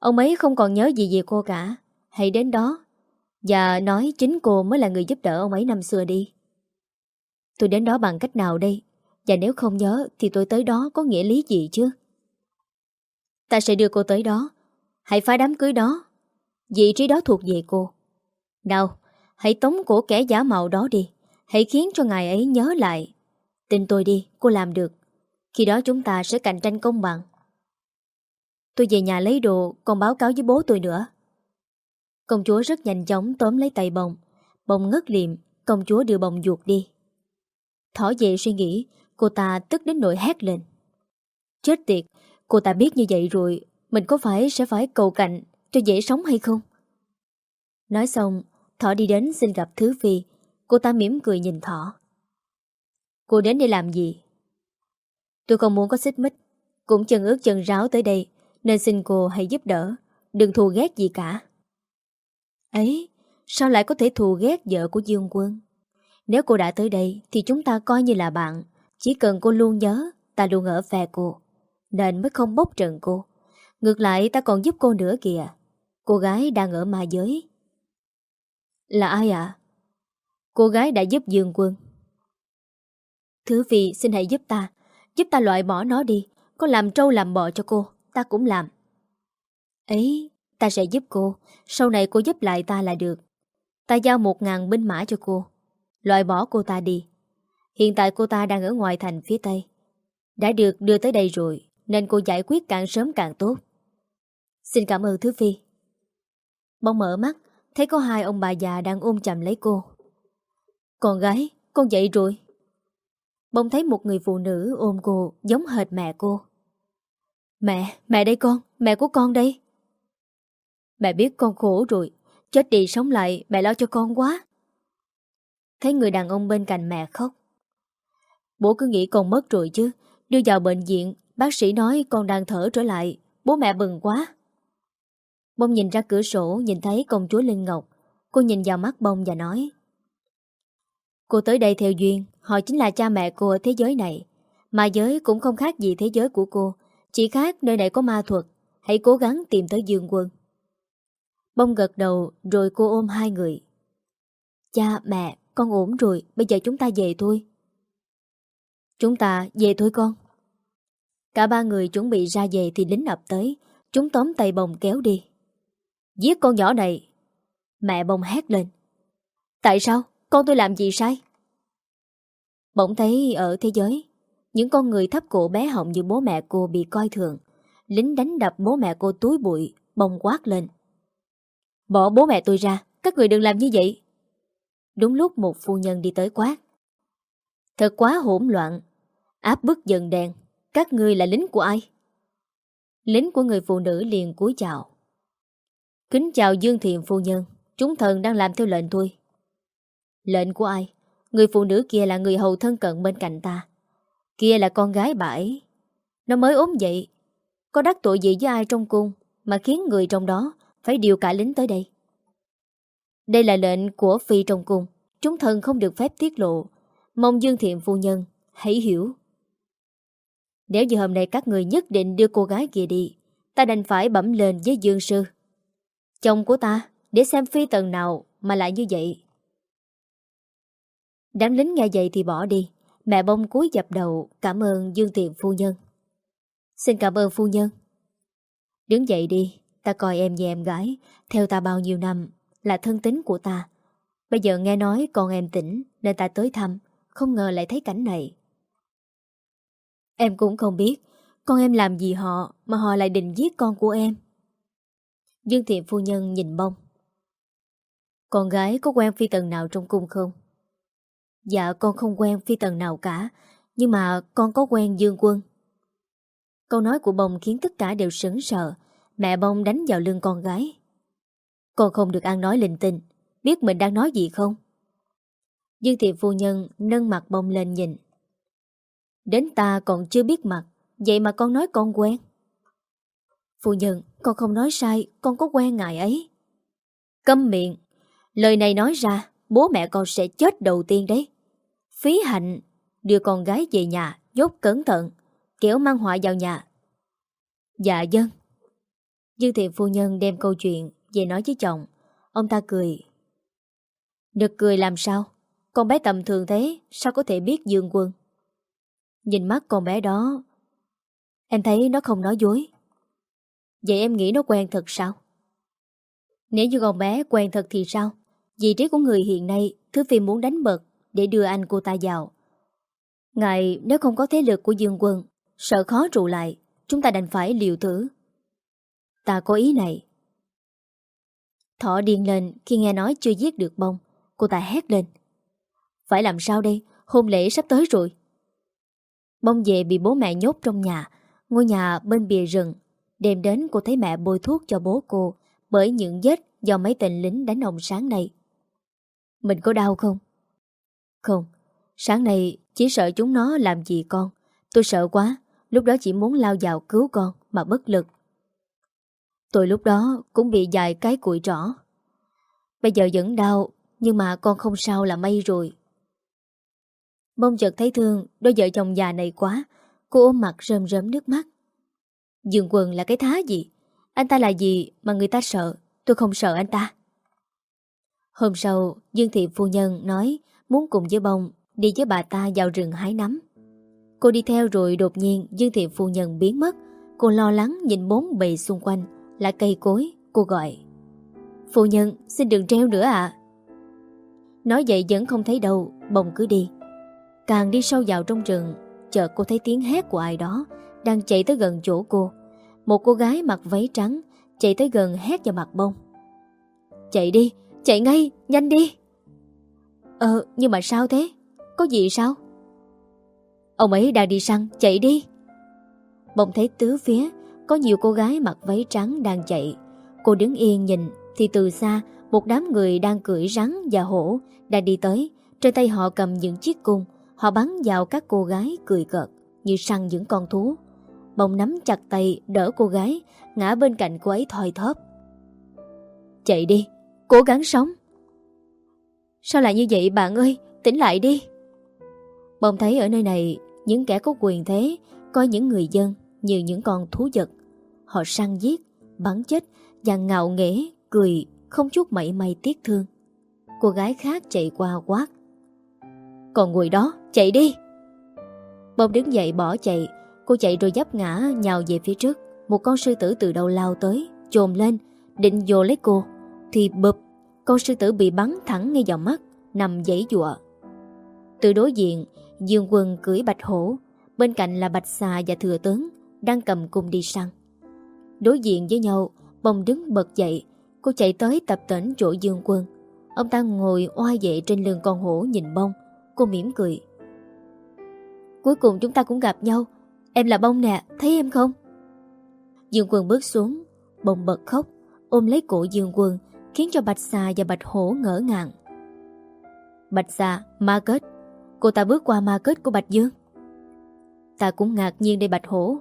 Ông ấy không còn nhớ gì về cô cả. Hãy đến đó và nói chính cô mới là người giúp đỡ ông ấy năm xưa đi. Tôi đến đó bằng cách nào đây? Và nếu không nhớ thì tôi tới đó có nghĩa lý gì chứ? Ta sẽ đưa cô tới đó. Hãy phá đám cưới đó. Vị trí đó thuộc về cô. Nào, hãy tống cổ kẻ giả mạo đó đi. Hãy khiến cho ngài ấy nhớ lại. Tin tôi đi, cô làm được. Khi đó chúng ta sẽ cạnh tranh công bằng. Tôi về nhà lấy đồ, còn báo cáo với bố tôi nữa. Công chúa rất nhanh chóng tóm lấy tay bông. Bông ngất liệm, công chúa đưa bông ruột đi. Thỏ về suy nghĩ, cô ta tức đến nỗi hét lên. Chết tiệt, cô ta biết như vậy rồi, mình có phải sẽ phải cầu cạnh cho dễ sống hay không? Nói xong, Thỏ đi đến xin gặp Thứ Phi. Cô ta mỉm cười nhìn Thỏ. Cô đến đây làm gì? Tôi không muốn có xích mích, cũng chân ướt chân ráo tới đây, nên xin cô hãy giúp đỡ, đừng thù ghét gì cả. Ấy, sao lại có thể thù ghét vợ của Dương Quân? Nếu cô đã tới đây thì chúng ta coi như là bạn. Chỉ cần cô luôn nhớ ta luôn ở phe cô, nên mới không bốc trận cô. Ngược lại ta còn giúp cô nữa kìa. Cô gái đang ở ma giới. Là ai ạ? À? Cô gái đã giúp Dương Quân. Thứ Phi xin hãy giúp ta. Giúp ta loại bỏ nó đi. Có làm trâu làm bò cho cô, ta cũng làm. Ấy, ta sẽ giúp cô. Sau này cô giúp lại ta là được. Ta giao một ngàn binh mã cho cô. Loại bỏ cô ta đi. Hiện tại cô ta đang ở ngoài thành phía Tây. Đã được đưa tới đây rồi, nên cô giải quyết càng sớm càng tốt. Xin cảm ơn Thứ Phi. Bỗng mở mắt, thấy có hai ông bà già đang ôm chầm lấy cô. Con gái, con dậy rồi. Bỗng thấy một người phụ nữ ôm cô giống hệt mẹ cô. Mẹ, mẹ đây con, mẹ của con đây. Mẹ biết con khổ rồi, chết đi sống lại, mẹ lo cho con quá. Thấy người đàn ông bên cạnh mẹ khóc. Bố cứ nghĩ con mất rồi chứ. Đưa vào bệnh viện, bác sĩ nói con đang thở trở lại. Bố mẹ bừng quá. Bông nhìn ra cửa sổ, nhìn thấy công chúa Linh Ngọc. Cô nhìn vào mắt Bông và nói: Cô tới đây theo duyên. Họ chính là cha mẹ cô ở thế giới này. Ma giới cũng không khác gì thế giới của cô, chỉ khác nơi này có ma thuật. Hãy cố gắng tìm tới Dương Quân. Bông gật đầu rồi cô ôm hai người. Cha, mẹ, con ổn rồi. Bây giờ chúng ta về thôi. Chúng ta về thôi con. Cả ba người chuẩn bị ra về thì lính ập tới. Chúng tóm tay Bông kéo đi. Giết con nhỏ này. Mẹ Bông hét lên. Tại sao? Con tôi làm gì sai? Bỗng thấy ở thế giới, những con người thấp cổ bé họng như bố mẹ cô bị coi thường. Lính đánh đập bố mẹ cô túi bụi. Bông quát lên. Bỏ bố mẹ tôi ra. Các người đừng làm như vậy. Đúng lúc một phu nhân đi tới quát. Thật quá hỗn loạn. Áp bức dần đèn. Các ngươi là lính của ai? Lính của người phụ nữ liền cúi chào. Kính chào Dương Thiện phu nhân. Chúng thần đang làm theo lệnh thôi. Lệnh của ai? Người phụ nữ kia là người hầu thân cận bên cạnh ta. Kia là con gái bà ấy. Nó mới ốm dậy. Có đắc tội gì với ai trong cung mà khiến người trong đó phải điều cả lính tới đây? Đây là lệnh của phi trong cung. Chúng thần không được phép tiết lộ. Mong Dương Thiện phu nhân hãy hiểu. Nếu như hôm nay các người nhất định đưa cô gái kia đi, ta đành phải bẩm lên với Dương sư, chồng của ta, để xem phi tần nào mà lại như vậy. Đám lính nghe vậy thì bỏ đi. Mẹ Bông cúi dập đầu cảm ơn Dương Thiện phu nhân. Xin cảm ơn phu nhân. Đứng dậy đi. Ta coi em như em gái. Theo ta bao nhiêu năm là thân tín của ta. Bây giờ nghe nói con em tỉnh nên ta tới thăm. Không ngờ lại thấy cảnh này. Em cũng không biết con em làm gì họ mà họ lại định giết con của em. Dương Thiện phu nhân nhìn Bông. Con gái có quen phi tần nào trong cung không? Dạ con không quen phi tần nào cả. Nhưng mà con có quen Dương Quân. Câu nói của Bông khiến tất cả đều sững sờ. Mẹ Bông đánh vào lưng con gái. Con không được ăn nói linh tinh. Biết mình đang nói gì không? Dương Thiện phu nhân nâng mặt Bông lên nhìn. Đến ta còn chưa biết mặt, vậy mà con nói con quen. Phu nhân, con không nói sai. Con có quen ngài ấy. Câm miệng. Lời này nói ra, bố mẹ con sẽ chết đầu tiên đấy. Phí hạnh. Đưa con gái về nhà, nhốt cẩn thận, kéo mang họa vào nhà. Dạ dân. Dương Thị phu nhân đem câu chuyện về nói với chồng. Ông ta cười. Được cười làm sao? Con bé tầm thường thế, sao có thể biết Dương Quân? Nhìn mắt con bé đó, em thấy nó không nói dối. Vậy em nghĩ nó quen thật sao? Nếu như con bé quen thật thì sao? Vị trí của người hiện nay, Thứ Phi muốn đánh bật để đưa anh cô ta vào. Ngài nếu không có thế lực của Dương Quân, sợ khó trụ lại, chúng ta đành phải liều thử. Ta có ý này. Thỏ điên lên khi nghe nói chưa giết được Bông. Cô ta hét lên. Phải làm sao đây? Hôn lễ sắp tới rồi. Bông về bị bố mẹ nhốt trong nhà. Ngôi nhà bên bìa rừng. Đêm đến cô thấy mẹ bôi thuốc cho bố cô bởi những vết do mấy tên lính đánh ông sáng nay. Mình có đau không? Không. Sáng nay chỉ sợ chúng nó làm gì con. Tôi sợ quá. Lúc đó chỉ muốn lao vào cứu con mà bất lực. Tôi lúc đó cũng bị dài cái cụi trỏ. Bây giờ vẫn đau, nhưng mà con không sao là may rồi. Bông chợt thấy thương đôi vợ chồng già này quá. Cô ôm mặt rơm rớm nước mắt. Dương Quân là cái thá gì? Anh ta là gì mà người ta sợ? Tôi không sợ anh ta. Hôm sau, Dương Thị phu nhân nói muốn cùng với Bông đi với bà ta vào rừng hái nấm. Cô đi theo rồi đột nhiên Dương Thị phu nhân biến mất. Cô lo lắng nhìn bốn bề xung quanh là cây cối. Cô gọi. Phu nhân, xin đừng treo nữa ạ. À. Nói vậy vẫn không thấy đâu. Bông cứ đi. Càng đi sâu vào trong rừng, chợt cô thấy tiếng hét của ai đó đang chạy tới gần chỗ cô. Một cô gái mặc váy trắng chạy tới gần hét vào mặt Bông. Chạy đi, chạy ngay, nhanh đi. Ờ, nhưng mà sao thế? Có gì sao? Ông ấy đang đi săn, chạy đi. Bông thấy tứ phía có nhiều cô gái mặc váy trắng đang chạy. Cô đứng yên nhìn thì từ xa một đám người đang cưỡi rắn và hổ đang đi tới. Trên tay họ cầm những chiếc cung. Họ bắn vào các cô gái cười cợt như săn những con thú. Bông nắm chặt tay đỡ cô gái ngã bên cạnh cô ấy thoi thóp. Chạy đi, cố gắng sống. Sao lại như vậy bạn ơi, tỉnh lại đi. Bông thấy ở nơi này những kẻ có quyền thế coi những người dân như những con thú vật. Họ săn giết, bắn chết và ngạo nghễ cười không chút mảy may tiếc thương. Cô gái khác chạy qua quát. Còn người đó, chạy đi. Bông đứng dậy bỏ chạy. Cô chạy rồi giáp ngã nhào về phía trước. Một con sư tử từ đâu lao tới, chồm lên định vồ lấy cô. Thì bụp, con sư tử bị bắn thẳng ngay vào mắt, nằm giãy giụa. Từ đối diện, Dương Quân cưỡi bạch hổ, bên cạnh là Bạch Xà và Thừa Tướng đang cầm cung đi săn. Đối diện với nhau, Bông đứng bật dậy. Cô chạy tới tập tễnh chỗ Dương Quân. Ông ta ngồi oai vệ trên lưng con hổ nhìn Bông. Cô mỉm cười. Cuối cùng chúng ta cũng gặp nhau. Em là Bông nè, thấy em không? Dương Quân bước xuống. Bông bật khóc, ôm lấy cổ Dương Quân, khiến cho Bạch Xà và Bạch Hổ ngỡ ngàng. Bạch Xà, ma kết. Cô ta bước qua ma kết của Bạch Dương. Ta cũng ngạc nhiên đây Bạch Hổ.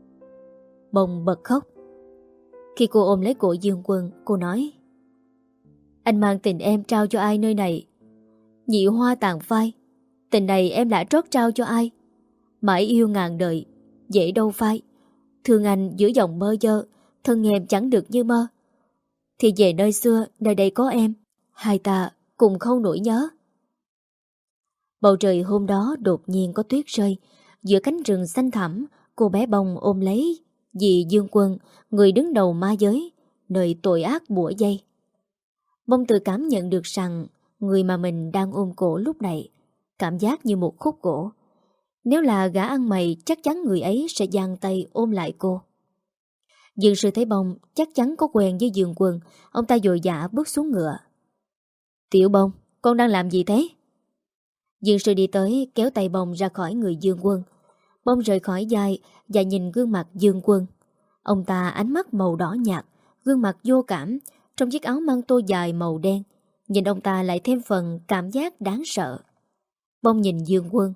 Bông bật khóc. Khi cô ôm lấy cổ Dương Quân, cô nói. Anh mang tình em trao cho ai nơi này? Nhị hoa tàn phai. Tình này em đã trót trao cho ai? Mãi yêu ngàn đời, dễ đâu phai. Thương anh giữa dòng mơ dơ, thân em chẳng được như mơ. Thì về nơi xưa, nơi đây có em, hai ta cùng không nỗi nhớ. Bầu trời hôm đó đột nhiên có tuyết rơi. Giữa cánh rừng xanh thẳm, cô bé Bông ôm lấy dì Dương Quân, người đứng đầu ma giới, nơi tội ác bủa dây. Bông tự cảm nhận được rằng người mà mình đang ôm cổ lúc này cảm giác như một khúc gỗ. Nếu là gã ăn mày, chắc chắn người ấy sẽ giang tay ôm lại cô. Dương Sư thấy Bông chắc chắn có quen với Dương Quân. Ông ta vội vã bước xuống ngựa. Tiểu Bông, con đang làm gì thế? Dương Sư đi tới kéo tay Bông ra khỏi người Dương Quân. Bông rời khỏi vai và nhìn gương mặt Dương Quân. Ông ta ánh mắt màu đỏ nhạt, gương mặt vô cảm, trong chiếc áo măng tô dài màu đen. Nhìn ông ta lại thêm phần cảm giác đáng sợ. Bông nhìn Dương Quân.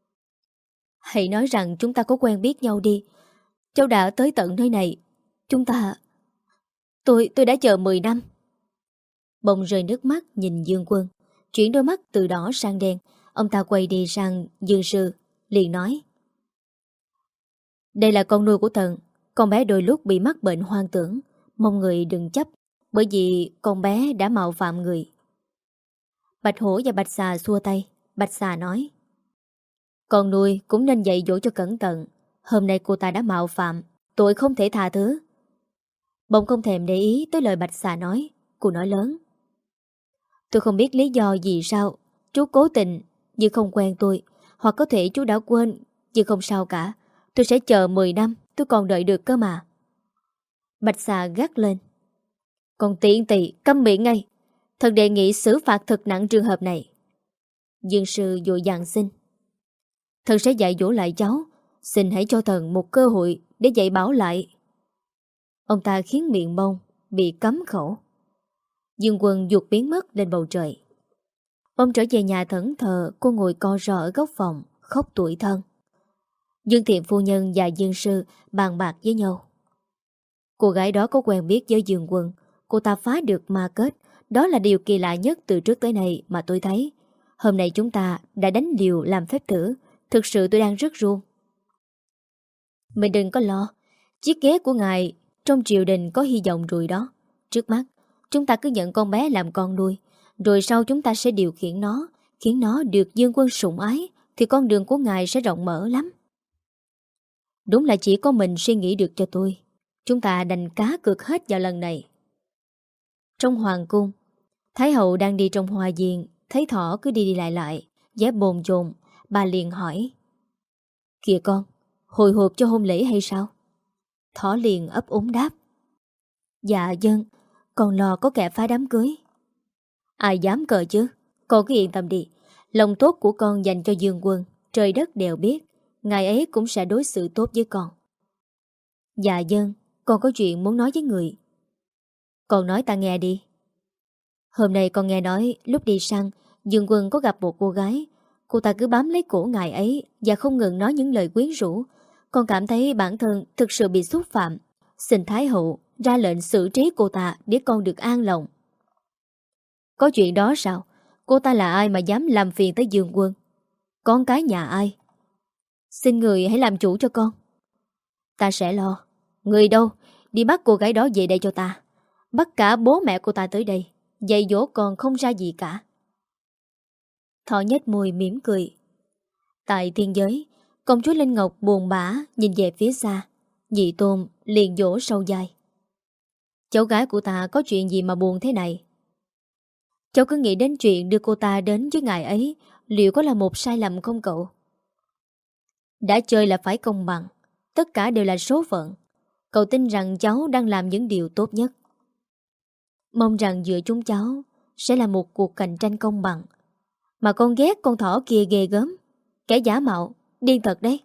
Hãy nói rằng chúng ta có quen biết nhau đi. Cháu đã tới tận nơi này. Chúng ta... Tôi, tôi đã chờ mười năm. Bông rơi nước mắt nhìn Dương Quân. Chuyển đôi mắt từ đỏ sang đen. Ông ta quay đi sang Dương Sư, liền nói. Đây là con nuôi của Thần. Con bé đôi lúc bị mắc bệnh hoang tưởng. Mong người đừng chấp, bởi vì con bé đã mạo phạm người. Bạch Hổ và Bạch Xà xua tay. Bạch Xà nói: Con nuôi cũng nên dạy dỗ cho cẩn thận. Hôm nay cô ta đã mạo phạm, tội không thể tha thứ. Bông không thèm để ý tới lời Bạch Xà nói. Cô nói lớn: Tôi không biết lý do gì sao chú cố tình như không quen tôi, hoặc có thể chú đã quên, nhưng không sao cả. Tôi sẽ chờ mười năm, tôi còn đợi được cơ mà. Bạch Xà gắt lên: Còn tiện tỳ, câm miệng ngay. Thần đề nghị xử phạt thật nặng trường hợp này. Dương sư vội vàng xin: Thần sẽ dạy dỗ lại cháu. Xin hãy cho thần một cơ hội để dạy bảo lại. Ông ta khiến miệng Bông bị cấm khẩu. Dương Quân vụt biến mất lên bầu trời. Bông trở về nhà thẫn thờ. Cô ngồi co ro ở góc phòng, khóc tủi thân. Dương Thiện phu nhân và Dương sư bàn bạc với nhau. Cô gái đó có quen biết với Dương Quân. Cô ta phá được ma kết. Đó là điều kỳ lạ nhất từ trước tới nay mà tôi thấy. Hôm nay chúng ta đã đánh liều làm phép thử. Thực sự tôi đang rất run. Mình đừng có lo. Chiếc ghế của ngài trong triều đình có hy vọng rồi đó. Trước mắt chúng ta cứ nhận con bé làm con nuôi, rồi sau chúng ta sẽ điều khiển nó, khiến nó được Dương Quân sủng ái, thì con đường của ngài sẽ rộng mở lắm. Đúng là chỉ có mình suy nghĩ được cho tôi. Chúng ta đành cá cược hết vào lần này. Trong hoàng cung, Thái hậu đang đi trong hoa viên, thấy Thỏ cứ đi đi lại lại, vẻ bồn chồn. Bà liền hỏi: Kìa con, hồi hộp cho hôn lễ hay sao? Thỏ liền ấp úng đáp: Dạ dân, con lo có kẻ phá đám cưới. Ai dám cờ chứ. Con cứ yên tâm đi. Lòng tốt của con dành cho Dương Quân, trời đất đều biết. Ngài ấy cũng sẽ đối xử tốt với con. Dạ dân, con có chuyện muốn nói với người. Con nói ta nghe đi. Hôm nay con nghe nói lúc đi săn, Dương Quân có gặp một cô gái. Cô ta cứ bám lấy cổ ngài ấy và không ngừng nói những lời quyến rũ. Con cảm thấy bản thân thực sự bị xúc phạm. Xin Thái hậu ra lệnh xử trí cô ta để con được an lòng. Có chuyện đó sao? Cô ta là ai mà dám làm phiền tới Dương Quân? Con cái nhà ai? Xin người hãy làm chủ cho con. Ta sẽ lo. Người đâu? Đi bắt cô gái đó về đây cho ta. Bắt cả bố mẹ cô ta tới đây. Dạy dỗ con không ra gì cả. Thỏ nhếch môi mỉm cười. Tại thiên giới, công chúa Linh Ngọc buồn bã nhìn về phía xa. Nhị Tôn liền dỗ sâu dài: Cháu gái của ta có chuyện gì mà buồn thế này? Cháu cứ nghĩ đến chuyện đưa cô ta đến với ngài ấy, liệu có là một sai lầm không cậu? Đã chơi là phải công bằng. Tất cả đều là số phận. Cậu tin rằng cháu đang làm những điều tốt nhất. Mong rằng giữa chúng cháu sẽ là một cuộc cạnh tranh công bằng. Mà con ghét con thỏ kia ghê gớm. Kẻ giả mạo, điên thật đấy.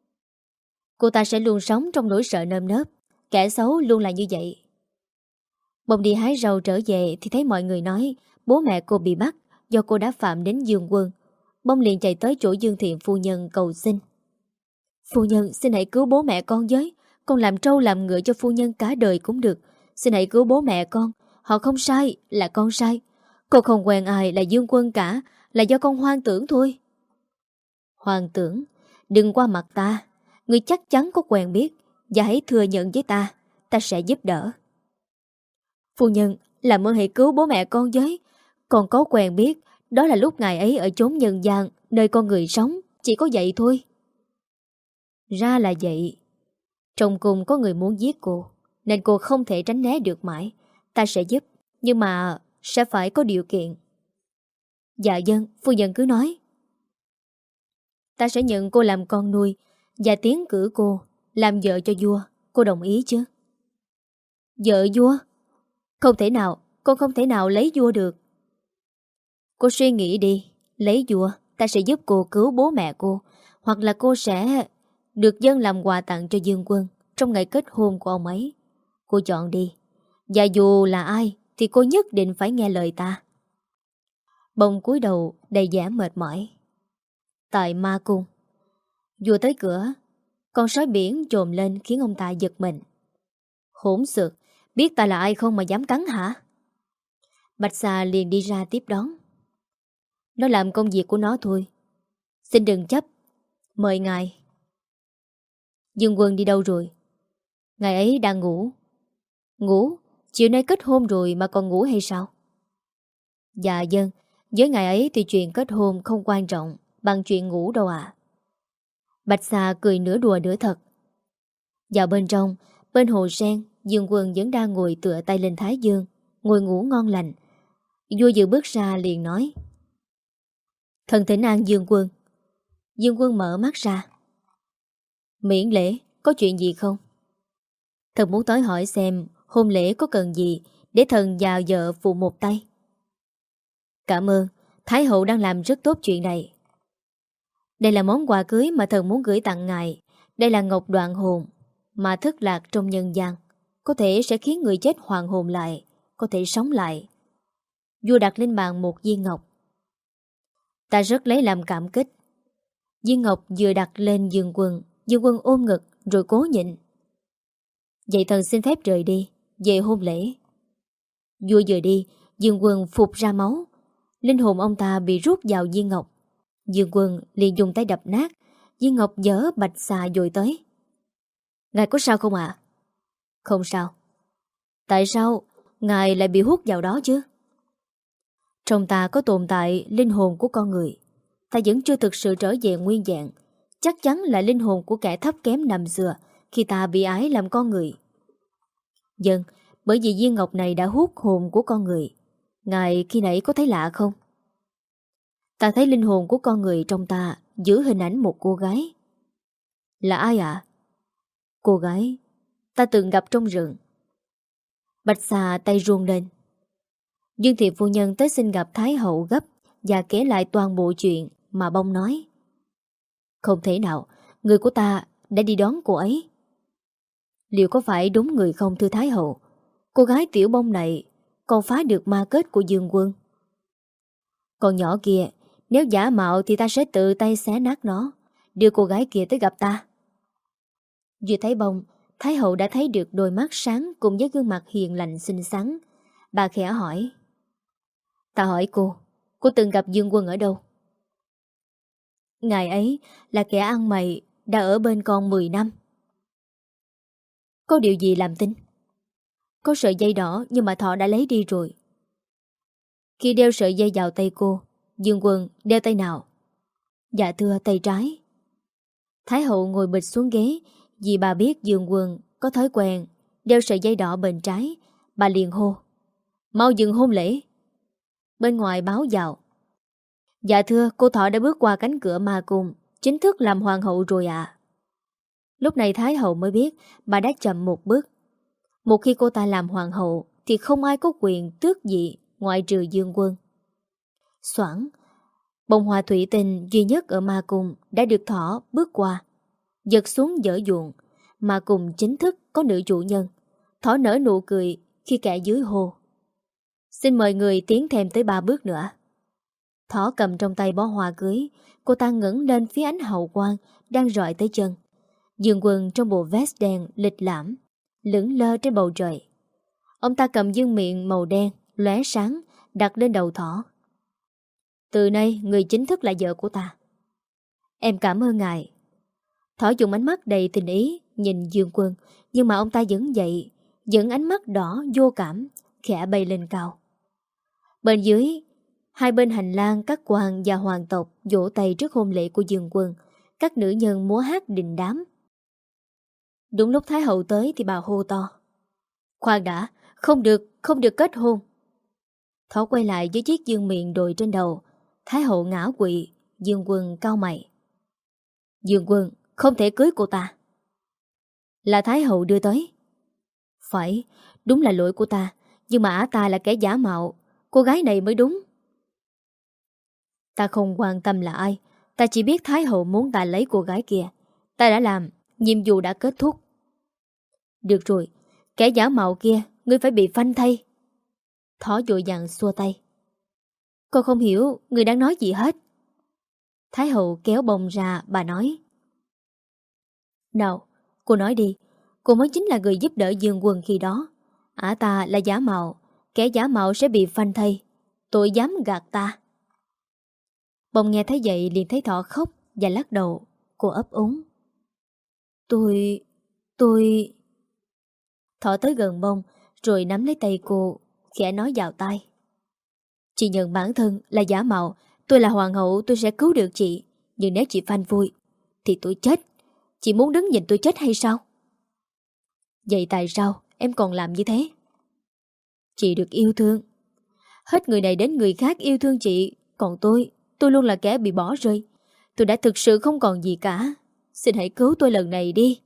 Cô ta sẽ luôn sống trong nỗi sợ nơm nớp. Kẻ xấu luôn là như vậy. Bông đi hái rau trở về thì thấy mọi người nói bố mẹ cô bị bắt do cô đã phạm đến Dương Quân. Bông liền chạy tới chỗ Dương Thiện phu nhân cầu xin: Phu nhân, xin hãy cứu bố mẹ con với. Con làm trâu làm ngựa cho phu nhân cả đời cũng được. Xin hãy cứu bố mẹ con. Họ không sai, là con sai. Cô không quen ai là Dương Quân cả. Là do con hoang tưởng thôi. Hoang tưởng? Đừng qua mặt ta. Ngươi chắc chắn có quen biết. Và hãy thừa nhận với ta. Ta sẽ giúp đỡ. Phu nhân, làm ơn hãy cứu bố mẹ con với. Con có quen biết. Đó là lúc ngài ấy ở chốn nhân gian, nơi con người sống. Chỉ có vậy thôi. Ra là vậy. Trong cùng có người muốn giết cô, nên cô không thể tránh né được mãi. Ta sẽ giúp, nhưng mà sẽ phải có điều kiện. Dạ dân, phu nhân cứ nói. Ta sẽ nhận cô làm con nuôi và tiến cử cô làm vợ cho vua. Cô đồng ý chứ? Vợ vua? Không thể nào, con không thể nào lấy vua được. Cô suy nghĩ đi. Lấy vua, ta sẽ giúp cô cứu bố mẹ cô. Hoặc là cô sẽ được dân làm quà tặng cho Dương Quân trong ngày kết hôn của ông ấy. Cô chọn đi. Và dù là ai thì cô nhất định phải nghe lời ta. Bông cúi đầu đầy vẻ mệt mỏi. Tại ma cung, vua tới cửa. Con sói biển trồm lên khiến ông ta giật mình. Hỗn xược, biết ta là ai không mà dám cắn hả? Bạch Xà liền đi ra tiếp đón. Nó làm công việc của nó thôi. Xin đừng chấp. Mời ngài. Dương Quân đi đâu rồi? Ngài ấy đang ngủ. Ngủ? Chiều nay kết hôn rồi mà còn ngủ hay sao? Dạ dân, với ngày ấy thì chuyện kết hôn không quan trọng bằng chuyện ngủ đâu ạ. Bạch Xà cười nửa đùa nửa thật. Vào bên trong, bên hồ sen, Dương Quân vẫn đang ngồi tựa tay lên thái dương, ngồi ngủ ngon lành. Vua vừa bước ra liền nói: Thần thỉnh an Dương Quân. Dương Quân mở mắt ra. Miễn lễ, có chuyện gì không? Thần muốn tới hỏi xem hôn lễ có cần gì để thần vào vợ phụ một tay. Cảm ơn, Thái hậu đang làm rất tốt chuyện này. Đây là món quà cưới mà thần muốn gửi tặng ngài. Đây là ngọc đoạn hồn mà thất lạc trong nhân gian, có thể sẽ khiến người chết hoàn hồn lại, có thể sống lại. Vua đặt lên bàn một viên ngọc. Ta rất lấy làm cảm kích. Viên ngọc vừa đặt lên Dương Quân, Dương Quân ôm ngực rồi cố nhịn. Vậy thần xin phép rời đi, về hôn lễ. Vua vừa đi, Dương Quân phụt ra máu. Linh hồn ông ta bị rút vào viên ngọc. Dương Quân liền dùng tay đập nát. Viên ngọc dở Bạch Xà dội tới. Ngài có sao không ạ? À? Không sao. Tại sao ngài lại bị hút vào đó chứ? Trong ta có tồn tại linh hồn của con người. Ta vẫn chưa thực sự trở về nguyên dạng. Chắc chắn là linh hồn của kẻ thấp kém năm xưa khi ta bị ái làm con người. Dân, bởi vì viên ngọc này đã hút hồn của con người. Ngài khi nãy có thấy lạ không? Ta thấy linh hồn của con người trong ta giữ hình ảnh một cô gái. Là ai ạ? À? Cô gái ta từng gặp trong rừng. Bạch Xà tay run lên. Dương Thị phu nhân tới xin gặp Thái hậu gấp và kể lại toàn bộ chuyện mà bông nói. Không thể nào, người của ta đã đi đón cô ấy. Liệu có phải đúng người không thưa Thái hậu? Cô gái tiểu bông này còn phá được ma kết của Dương Quân. Còn nhỏ kia, nếu giả mạo thì ta sẽ tự tay xé nát nó, đưa cô gái kia tới gặp ta. Vừa thấy bông, Thái hậu đã thấy được đôi mắt sáng cùng với gương mặt hiền lành xinh xắn. Bà khẽ hỏi. Ta hỏi cô, cô từng gặp Dương Quân ở đâu? Ngài ấy là kẻ ăn mày đã ở bên con mười năm. Có điều gì làm tin? Có sợi dây đỏ nhưng mà thọ đã lấy đi rồi. Khi đeo sợi dây vào tay cô, Dương Quân đeo tay nào? Dạ thưa, tay trái. Thái hậu ngồi bịch xuống ghế. Vì bà biết Dương Quân có thói quen đeo sợi dây đỏ bên trái, bà liền hô. Mau dừng hôn lễ. Bên ngoài báo vào. Dạ thưa, cô Thọ đã bước qua cánh cửa ma cung, chính thức làm hoàng hậu rồi ạ. À. Lúc này Thái hậu mới biết bà đã chậm một bước. Một khi cô ta làm hoàng hậu thì không ai có quyền tước gì ngoại trừ Dương Quân. Xoảng, bông hoa thủy tinh duy nhất ở ma cung đã được Thỏ bước qua. Giật xuống dở ruộng, mà cùng chính thức có nữ chủ nhân. Thỏ nở nụ cười khi kẻ dưới hô. Xin mời người tiến thêm tới ba bước nữa. Thỏ cầm trong tay bó hoa cưới. Cô ta ngẩng lên phía ánh hào quang đang rọi tới chân. Dương Quân trong bộ vest đen lịch lãm lững lơ trên bầu trời. Ông ta cầm dương miệng màu đen lóe sáng đặt lên đầu Thỏ. Từ nay người chính thức là vợ của ta. Em cảm ơn ngài. Thỏ dùng ánh mắt đầy tình ý nhìn Dương Quân, nhưng mà ông ta vẫn vậy, vẫn ánh mắt đỏ vô cảm, khẽ bay lên cao. Bên dưới, hai bên hành lang các quan và hoàng tộc vỗ tay trước hôn lễ của Dương Quân, các nữ nhân múa hát đình đám. Đúng lúc Thái hậu tới thì bà hô to. Khoan đã, không được, không được kết hôn. Thỏ quay lại với chiếc dương miệng đội trên đầu. Thái hậu ngã quỵ, Dương Quân cau mày. Dương Quân không thể cưới cô ta. Là Thái hậu đưa tới. Phải, đúng là lỗi của ta, nhưng mà ả ta là kẻ giả mạo, cô gái này mới đúng. Ta không quan tâm là ai, ta chỉ biết Thái hậu muốn ta lấy cô gái kia. Ta đã làm, nhiệm vụ đã kết thúc. Được rồi, kẻ giả mạo kia, ngươi phải bị phanh thay. Thỏ vội vàng xua tay. Cô không hiểu người đang nói gì hết. Thái hậu kéo bông ra, bà nói. Nào, cô nói đi, cô mới chính là người giúp đỡ Dương Quân khi đó. Ả ta là giả mạo, kẻ giả mạo sẽ bị phanh thay. Tội dám gạt ta. Bông nghe thấy vậy liền thấy Thỏ khóc và lắc đầu. Cô ấp úng. Tôi... tôi... Thỏ tới gần bông rồi nắm lấy tay cô, khẽ nói vào tai. Chị nhận bản thân là giả mạo, tôi là hoàng hậu, tôi sẽ cứu được chị. Nhưng nếu chị phanh vui thì tôi chết. Chị muốn đứng nhìn tôi chết hay sao? Vậy tại sao em còn làm như thế? Chị được yêu thương. Hết người này đến người khác yêu thương chị. Còn tôi, tôi luôn là kẻ bị bỏ rơi. Tôi đã thực sự không còn gì cả. Xin hãy cứu tôi lần này đi.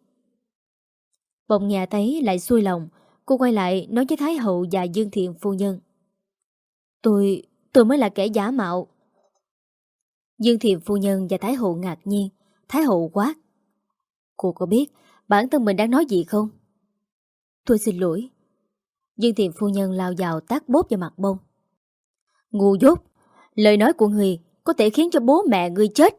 Bỗng nhà thấy lại xuôi lòng. Cô quay lại nói với Thái hậu và Dương Thiện phu nhân. Tôi, tôi mới là kẻ giả mạo. Dương Thiện phu nhân và Thái hậu ngạc nhiên. Thái hậu quát. Cô có biết bản thân mình đang nói gì không? Tôi xin lỗi. Dương Thiện phu nhân lao vào tát bốp vào mặt Bông. Ngu dốt, lời nói của người có thể khiến cho bố mẹ người chết.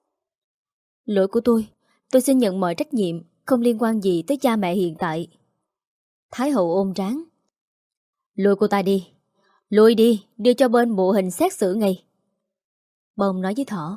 Lỗi của tôi, tôi xin nhận mọi trách nhiệm, không liên quan gì tới cha mẹ hiện tại. Thái hậu ôm trán. Lôi cô ta đi, lôi đi, đưa cho bên bộ hình xét xử ngay. Bông nói với Thỏ.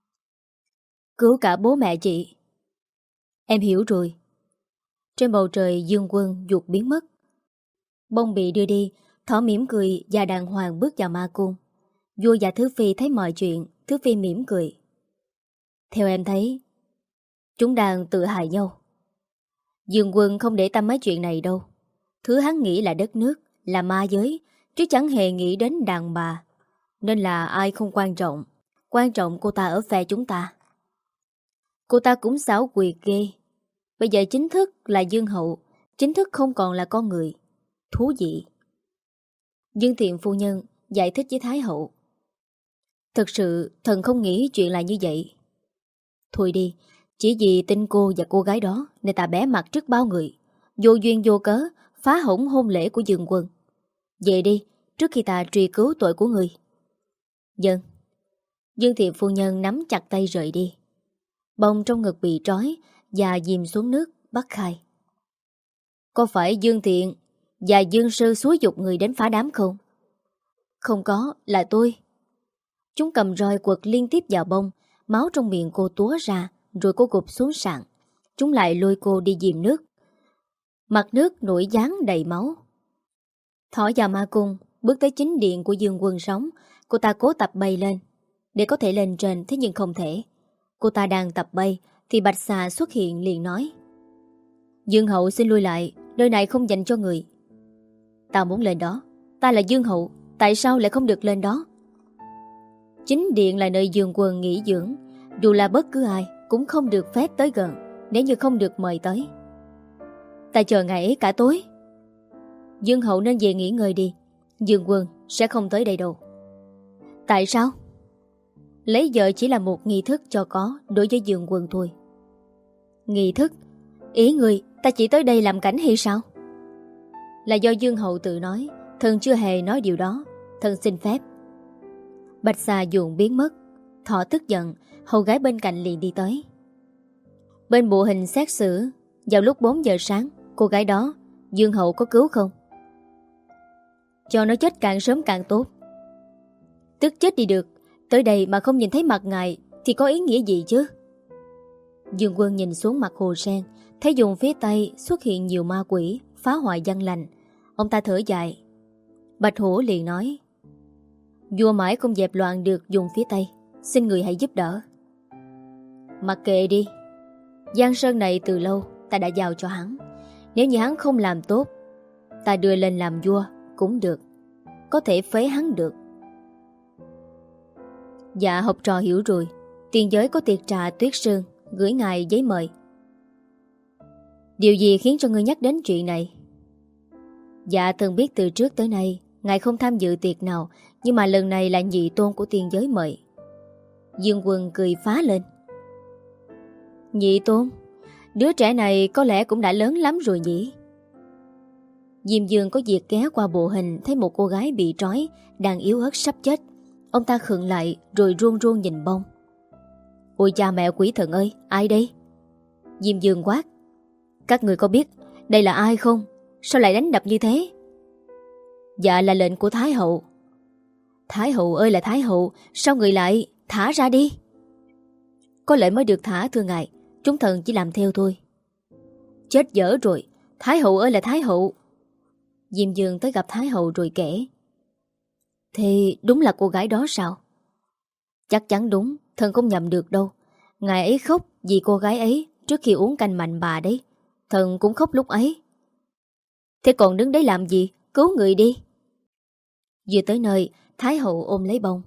Cứu cả bố mẹ chị. Em hiểu rồi. Trên bầu trời Dương Quân vụt biến mất. Bông bị đưa đi, Thỏ mỉm cười và đàng hoàng bước vào ma cung. Vua và Thứ Phi thấy mọi chuyện, Thứ Phi mỉm cười. Theo em thấy, chúng đang tự hại nhau. Dương Quân không để tâm mấy chuyện này đâu. Thứ hắn nghĩ là đất nước, là ma giới, chứ chẳng hề nghĩ đến đàn bà. Nên là ai không quan trọng. Quan trọng cô ta ở phe chúng ta. Cô ta cũng xảo quyệt ghê. Bây giờ chính thức là Dương hậu, chính thức không còn là con người. Thú vị. Dương Thiện phu nhân giải thích với Thái hậu. Thật sự thần không nghĩ chuyện là như vậy. Thôi đi, chỉ vì tin cô và cô gái đó nên ta bé mặt trước bao người, vô duyên vô cớ phá hỏng hôn lễ của Dương Quân. Về đi, trước khi ta truy cứu tội của người. Dân. Dương Thiện phu nhân nắm chặt tay rời đi. Bông trong ngực bị trói và dìm xuống nước bắt khai. Có phải Dương Thiện và Dương Sư xúi dục người đến phá đám không? Không có, là tôi. Chúng cầm roi quật liên tiếp vào Bông. Máu trong miệng cô túa ra, rồi cô gục xuống sàn. Chúng lại lôi cô đi dìm nước. Mặt nước nổi dáng đầy máu. Thỏ vào ma cung, bước tới chính điện của Dương Quân sống. Cô ta cố tập bay lên, để có thể lên trên, thế nhưng không thể. Cô ta đang tập bay, thì Bạch Xà xuất hiện liền nói. Dương hậu xin lui lại, nơi này không dành cho người. Ta muốn lên đó, ta là Dương hậu, tại sao lại không được lên đó? Chính điện là nơi Dương Quân nghỉ dưỡng, dù là bất cứ ai cũng không được phép tới gần nếu như không được mời tới. Ta chờ ngày ấy cả tối. Dương hậu nên về nghỉ ngơi đi, Dương Quân sẽ không tới đây đâu. Tại sao? Lấy vợ chỉ là một nghi thức cho có đối với Dương Quân thôi. Nghi thức? Ý người ta chỉ tới đây làm cảnh hay sao? Là do Dương hậu tự nói, thần chưa hề nói điều đó, thần xin phép. Bạch Xà dùn biến mất. Thỏ tức giận, hầu gái bên cạnh liền đi tới. Bên bộ hình xét xử, vào lúc bốn giờ sáng, cô gái đó, Dương hậu có cứu không? Cho nó chết càng sớm càng tốt. Tức chết đi được, tới đây mà không nhìn thấy mặt ngài thì có ý nghĩa gì chứ? Dương Quân nhìn xuống mặt hồ sen, thấy dùng phía tây xuất hiện nhiều ma quỷ, phá hoại dân lành. Ông ta thở dài. Bạch Hổ liền nói. Vua mãi không dẹp loạn được dùng phía tây, xin người hãy giúp đỡ. Mặc kệ đi, Giang sơn này từ lâu ta đã giao cho hắn. Nếu như hắn không làm tốt, ta đưa lên làm vua cũng được, có thể phế hắn được. Dạ học trò hiểu rồi. Tiên giới có tiệc trà tuyết sương, gửi ngài giấy mời. Điều gì khiến cho ngươi nhắc đến chuyện này? Dạ từng biết từ trước tới nay ngài không tham dự tiệc nào, nhưng mà lần này là nhị tôn của tiên giới mời. Dương Quân cười phá lên. Nhị tôn? Đứa trẻ này có lẽ cũng đã lớn lắm rồi nhỉ? Diêm Dương có việc ghé qua bộ hình, thấy một cô gái bị trói, đang yếu ớt sắp chết. Ông ta khựng lại rồi run run nhìn Bông. Ôi cha mẹ quỷ thần ơi, ai đây? Diêm Dương quát. Các người có biết đây là ai không? Sao lại đánh đập như thế? Dạ là lệnh của Thái hậu. Thái hậu ơi là Thái hậu, sao người lại thả ra đi? Có lẽ mới được thả thưa ngài, chúng thần chỉ làm theo thôi. Chết dở rồi, Thái hậu ơi là Thái hậu. Diêm Dương tới gặp Thái hậu rồi kể. Thì đúng là cô gái đó sao? Chắc chắn đúng, thần không nhầm được đâu. Ngài ấy khóc vì cô gái ấy trước khi uống canh mạnh bà đấy. Thần cũng khóc lúc ấy. Thế còn đứng đấy làm gì? Cứu người đi. Vừa tới nơi, Thái hậu ôm lấy bông.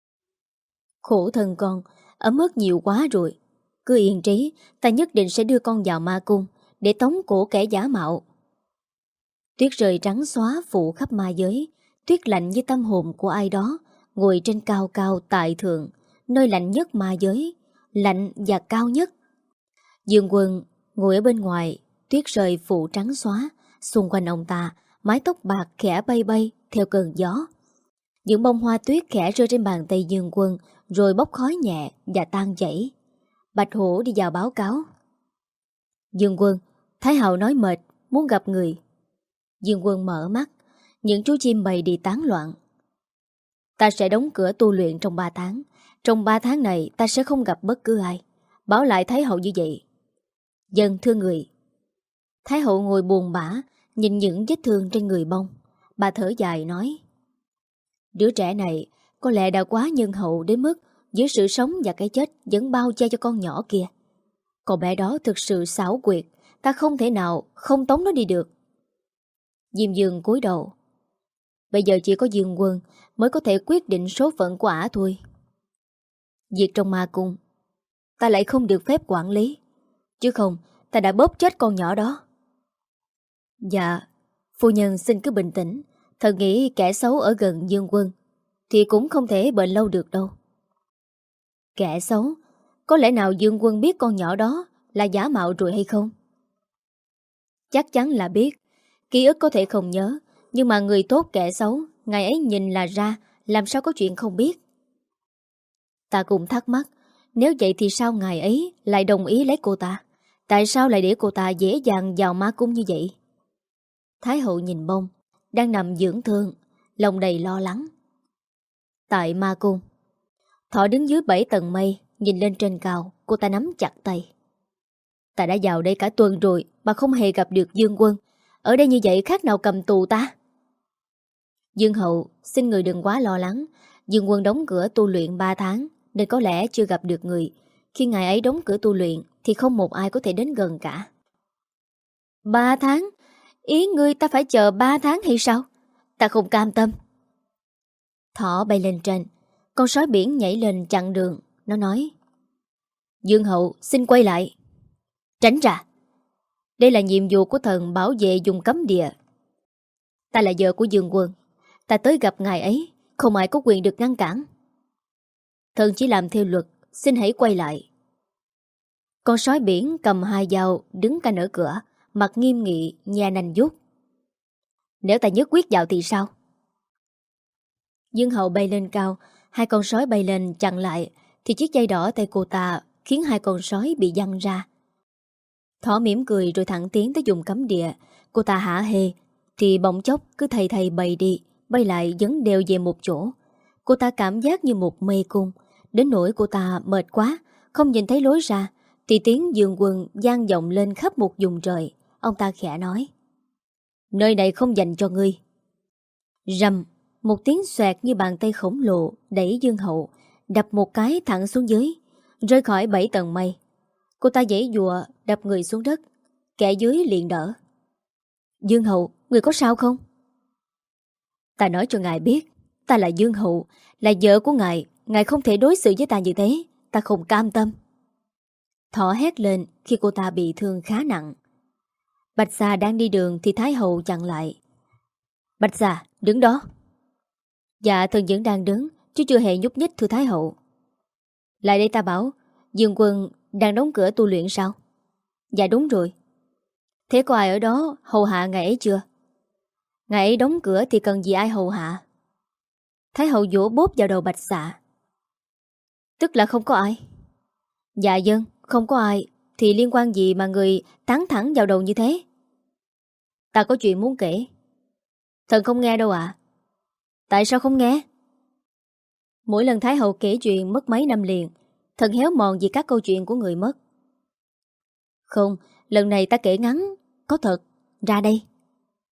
Khổ thân con, ấm ức nhiều quá rồi. Cứ yên trí, ta nhất định sẽ đưa con vào ma cung để tống cổ kẻ giả mạo. Tuyết rơi trắng xóa phủ khắp ma giới. Tuyết lạnh như tâm hồn của ai đó ngồi trên cao cao tại thượng, nơi lạnh nhất ma giới, lạnh và cao nhất. Dương Quân ngồi ở bên ngoài, tuyết rơi phủ trắng xóa, xung quanh ông ta, mái tóc bạc khẽ bay bay theo cơn gió. Những bông hoa tuyết khẽ rơi trên bàn tay Dương Quân, rồi bốc khói nhẹ và tan chảy. Bạch Hổ đi vào báo cáo. Dương Quân, Thái hậu nói mệt, muốn gặp người. Dương Quân mở mắt, những chú chim bay đi tán loạn. Ta sẽ đóng cửa tu luyện trong ba tháng. Trong ba tháng này ta sẽ không gặp bất cứ ai. Báo lại Thái hậu như vậy. Dân thưa người. Thái hậu ngồi buồn bã, nhìn những vết thương trên người bông. Bà thở dài nói. Đứa trẻ này có lẽ đã quá nhân hậu đến mức giữa sự sống và cái chết vẫn bao che cho con nhỏ kia. Con bé đó thực sự xảo quyệt, ta không thể nào không tống nó đi được. Diêm Dương cúi đầu. Bây giờ chỉ có Dương Quân mới có thể quyết định số phận của ả thôi. Việc trong ma cung ta lại không được phép quản lý, chứ không ta đã bóp chết con nhỏ đó. Dạ, phu nhân xin cứ bình tĩnh. Thật nghĩ kẻ xấu ở gần Dương Quân thì cũng không thể bền lâu được đâu. Kẻ xấu? Có lẽ nào Dương Quân biết con nhỏ đó là giả mạo rồi hay không? Chắc chắn là biết. Ký ức có thể không nhớ, nhưng mà người tốt kẻ xấu ngày ấy nhìn là ra, làm sao có chuyện không biết. Ta cũng thắc mắc, nếu vậy thì sao ngày ấy lại đồng ý lấy cô ta? Tại sao lại để cô ta dễ dàng vào ma cung như vậy? Thái hậu nhìn bông đang nằm dưỡng thương, lòng đầy lo lắng. Tại ma cung, Thỏ đứng dưới bảy tầng mây, nhìn lên trên cao. Cô ta nắm chặt tay. Ta đã vào đây cả tuần rồi mà không hề gặp được Dương Quân. Ở đây như vậy khác nào cầm tù ta. Dương hậu, xin người đừng quá lo lắng. Dương Quân đóng cửa tu luyện ba tháng, nên có lẽ chưa gặp được người. Khi ngài ấy đóng cửa tu luyện thì không một ai có thể đến gần cả. Ba tháng? Ý ngươi ta phải chờ ba tháng hay sao? Ta không cam tâm. Thỏ bay lên trên, con sói biển nhảy lên chặn đường. Nó nói. Dương hậu xin quay lại. Tránh ra. Đây là nhiệm vụ của thần bảo vệ vùng cấm địa. Ta là vợ của Dương Quân. Ta tới gặp ngài ấy, không ai có quyền được ngăn cản. Thần chỉ làm theo luật, xin hãy quay lại. Con sói biển cầm hai dao đứng canh ở cửa, mặt nghiêm nghị, nhà nành vuốt. Nếu ta nhất quyết vào thì sao? Dương hậu bay lên cao, hai con sói bay lên chặn lại, thì chiếc dây đỏ tay cô ta khiến hai con sói bị văng ra. Thỏ mỉm cười rồi thẳng tiến tới vùng cấm địa. Cô ta hả hê thì bỗng chốc cứ thầy thầy bay đi, bay lại vấn đều về một chỗ. Cô ta cảm giác như một mê cung, đến nỗi cô ta mệt quá, không nhìn thấy lối ra. Thì tiếng Dương Quân vang vọng lên khắp một vùng trời. Ông ta khẽ nói. Nơi này không dành cho ngươi. Rầm, một tiếng xoẹt như bàn tay khổng lồ đẩy Dương hậu, đập một cái thẳng xuống dưới, rơi khỏi bảy tầng mây. Cô ta giãy giụa đập người xuống đất. Kẻ dưới liền đỡ. Dương hậu, người có sao không? Ta nói cho ngài biết, ta là Dương hậu, là vợ của ngài. Ngài không thể đối xử với ta như thế. Ta không cam tâm. Thỏ hét lên khi cô ta bị thương khá nặng. Bạch Xà đang đi đường thì Thái hậu chặn lại. Bạch Xà, đứng đó. Dạ, thần vẫn đang đứng, chứ chưa hề nhúc nhích thưa Thái hậu. Lại đây ta bảo, Dương Quân đang đóng cửa tu luyện sao? Dạ đúng rồi. Thế có ai ở đó hầu hạ ngài ấy chưa? Ngài ấy đóng cửa thì cần gì ai hầu hạ? Thái hậu vỗ bốp vào đầu Bạch Xà. Tức là không có ai? Dạ dân, không có ai. Thì liên quan gì mà người tán thẳng vào đầu như thế? Ta có chuyện muốn kể. Thần không nghe đâu ạ. Tại sao không nghe? Mỗi lần Thái hậu kể chuyện mất mấy năm liền, thần héo mòn vì các câu chuyện của người mất. Không, lần này ta kể ngắn. Có thật, ra đây.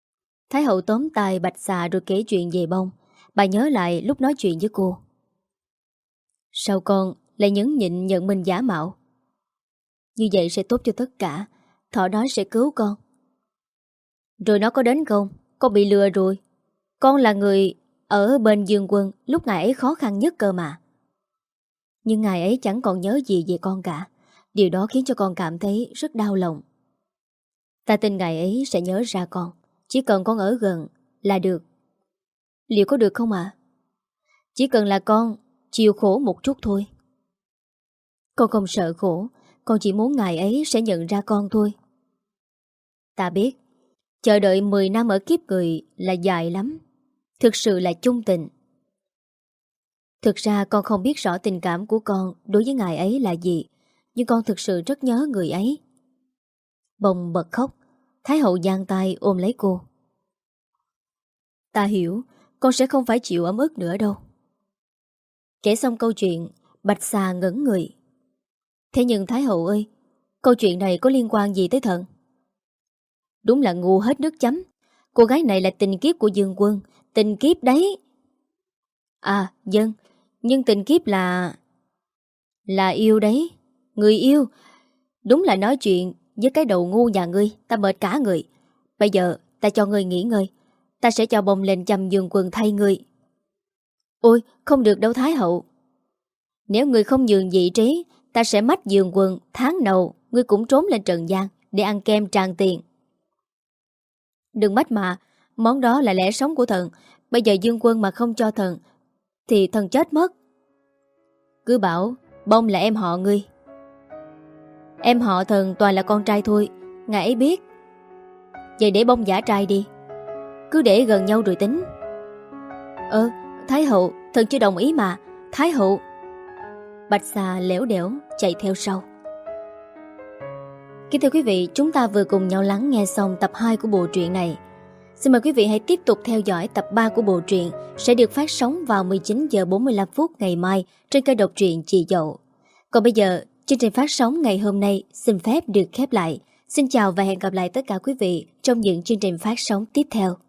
Thái hậu tóm tay Bạch Xà rồi kể chuyện về bông. Bà nhớ lại lúc nói chuyện với cô. Sao con lại nhẫn nhịn nhận mình giả mạo? Như vậy sẽ tốt cho tất cả. Thỏ nói sẽ cứu con. Rồi nó có đến không? Con bị lừa rồi. Con là người ở bên Dương Quân lúc ngài ấy khó khăn nhất cơ mà. Nhưng ngài ấy chẳng còn nhớ gì về con cả. Điều đó khiến cho con cảm thấy rất đau lòng. Ta tin ngài ấy sẽ nhớ ra con. Chỉ cần con ở gần là được. Liệu có được không ạ? À? Chỉ cần là con chịu khổ một chút thôi. Con không sợ khổ. Con chỉ muốn ngài ấy sẽ nhận ra con thôi. Ta biết chờ đợi mười năm ở kiếp người là dài lắm. Thực sự là chung tình. Thực ra con không biết rõ tình cảm của con đối với ngài ấy là gì, nhưng con thực sự rất nhớ người ấy. Bông bật khóc. Thái hậu giang tay ôm lấy cô. Ta hiểu, con sẽ không phải chịu ấm ức nữa đâu. Kể xong câu chuyện, Bạch Xà ngẩn người. Thế nhưng Thái hậu ơi, câu chuyện này có liên quan gì tới thần? Đúng là ngu hết nước chấm. Cô gái này là tình kiếp của Dương Quân. Tình kiếp đấy. À dân, nhưng tình kiếp là... Là yêu đấy. Người yêu. Đúng là nói chuyện với cái đầu ngu nhà ngươi. Ta mệt cả người. Bây giờ ta cho ngươi nghỉ ngơi. Ta sẽ cho bông lên chăm Dương Quân thay ngươi. Ôi không được đâu Thái hậu. Nếu ngươi không nhường vị trí, ta sẽ mách Dương Quân. Tháng đầu ngươi cũng trốn lên trần gian để ăn kem tràn tiền. Đừng mách mà. Món đó là lẽ sống của thần. Bây giờ Dương Quân mà không cho thần thì thần chết mất. Cứ bảo bông là em họ ngươi. Em họ thần toàn là con trai thôi. Ngài ấy biết. Vậy để bông giả trai đi. Cứ để gần nhau rồi tính. Ơ Thái hậu, thần chưa đồng ý mà. Thái hậu. Bạch Xà lẻo đẻo chạy theo sau. Kính thưa quý vị, chúng ta vừa cùng nhau lắng nghe xong tập hai của bộ truyện này. Xin mời quý vị hãy tiếp tục theo dõi tập ba của bộ truyện sẽ được phát sóng vào mười chín giờ bốn mươi lăm phút ngày mai trên kênh độc truyện Chị Dậu. Còn bây giờ, chương trình phát sóng ngày hôm nay xin phép được khép lại. Xin chào và hẹn gặp lại tất cả quý vị trong những chương trình phát sóng tiếp theo.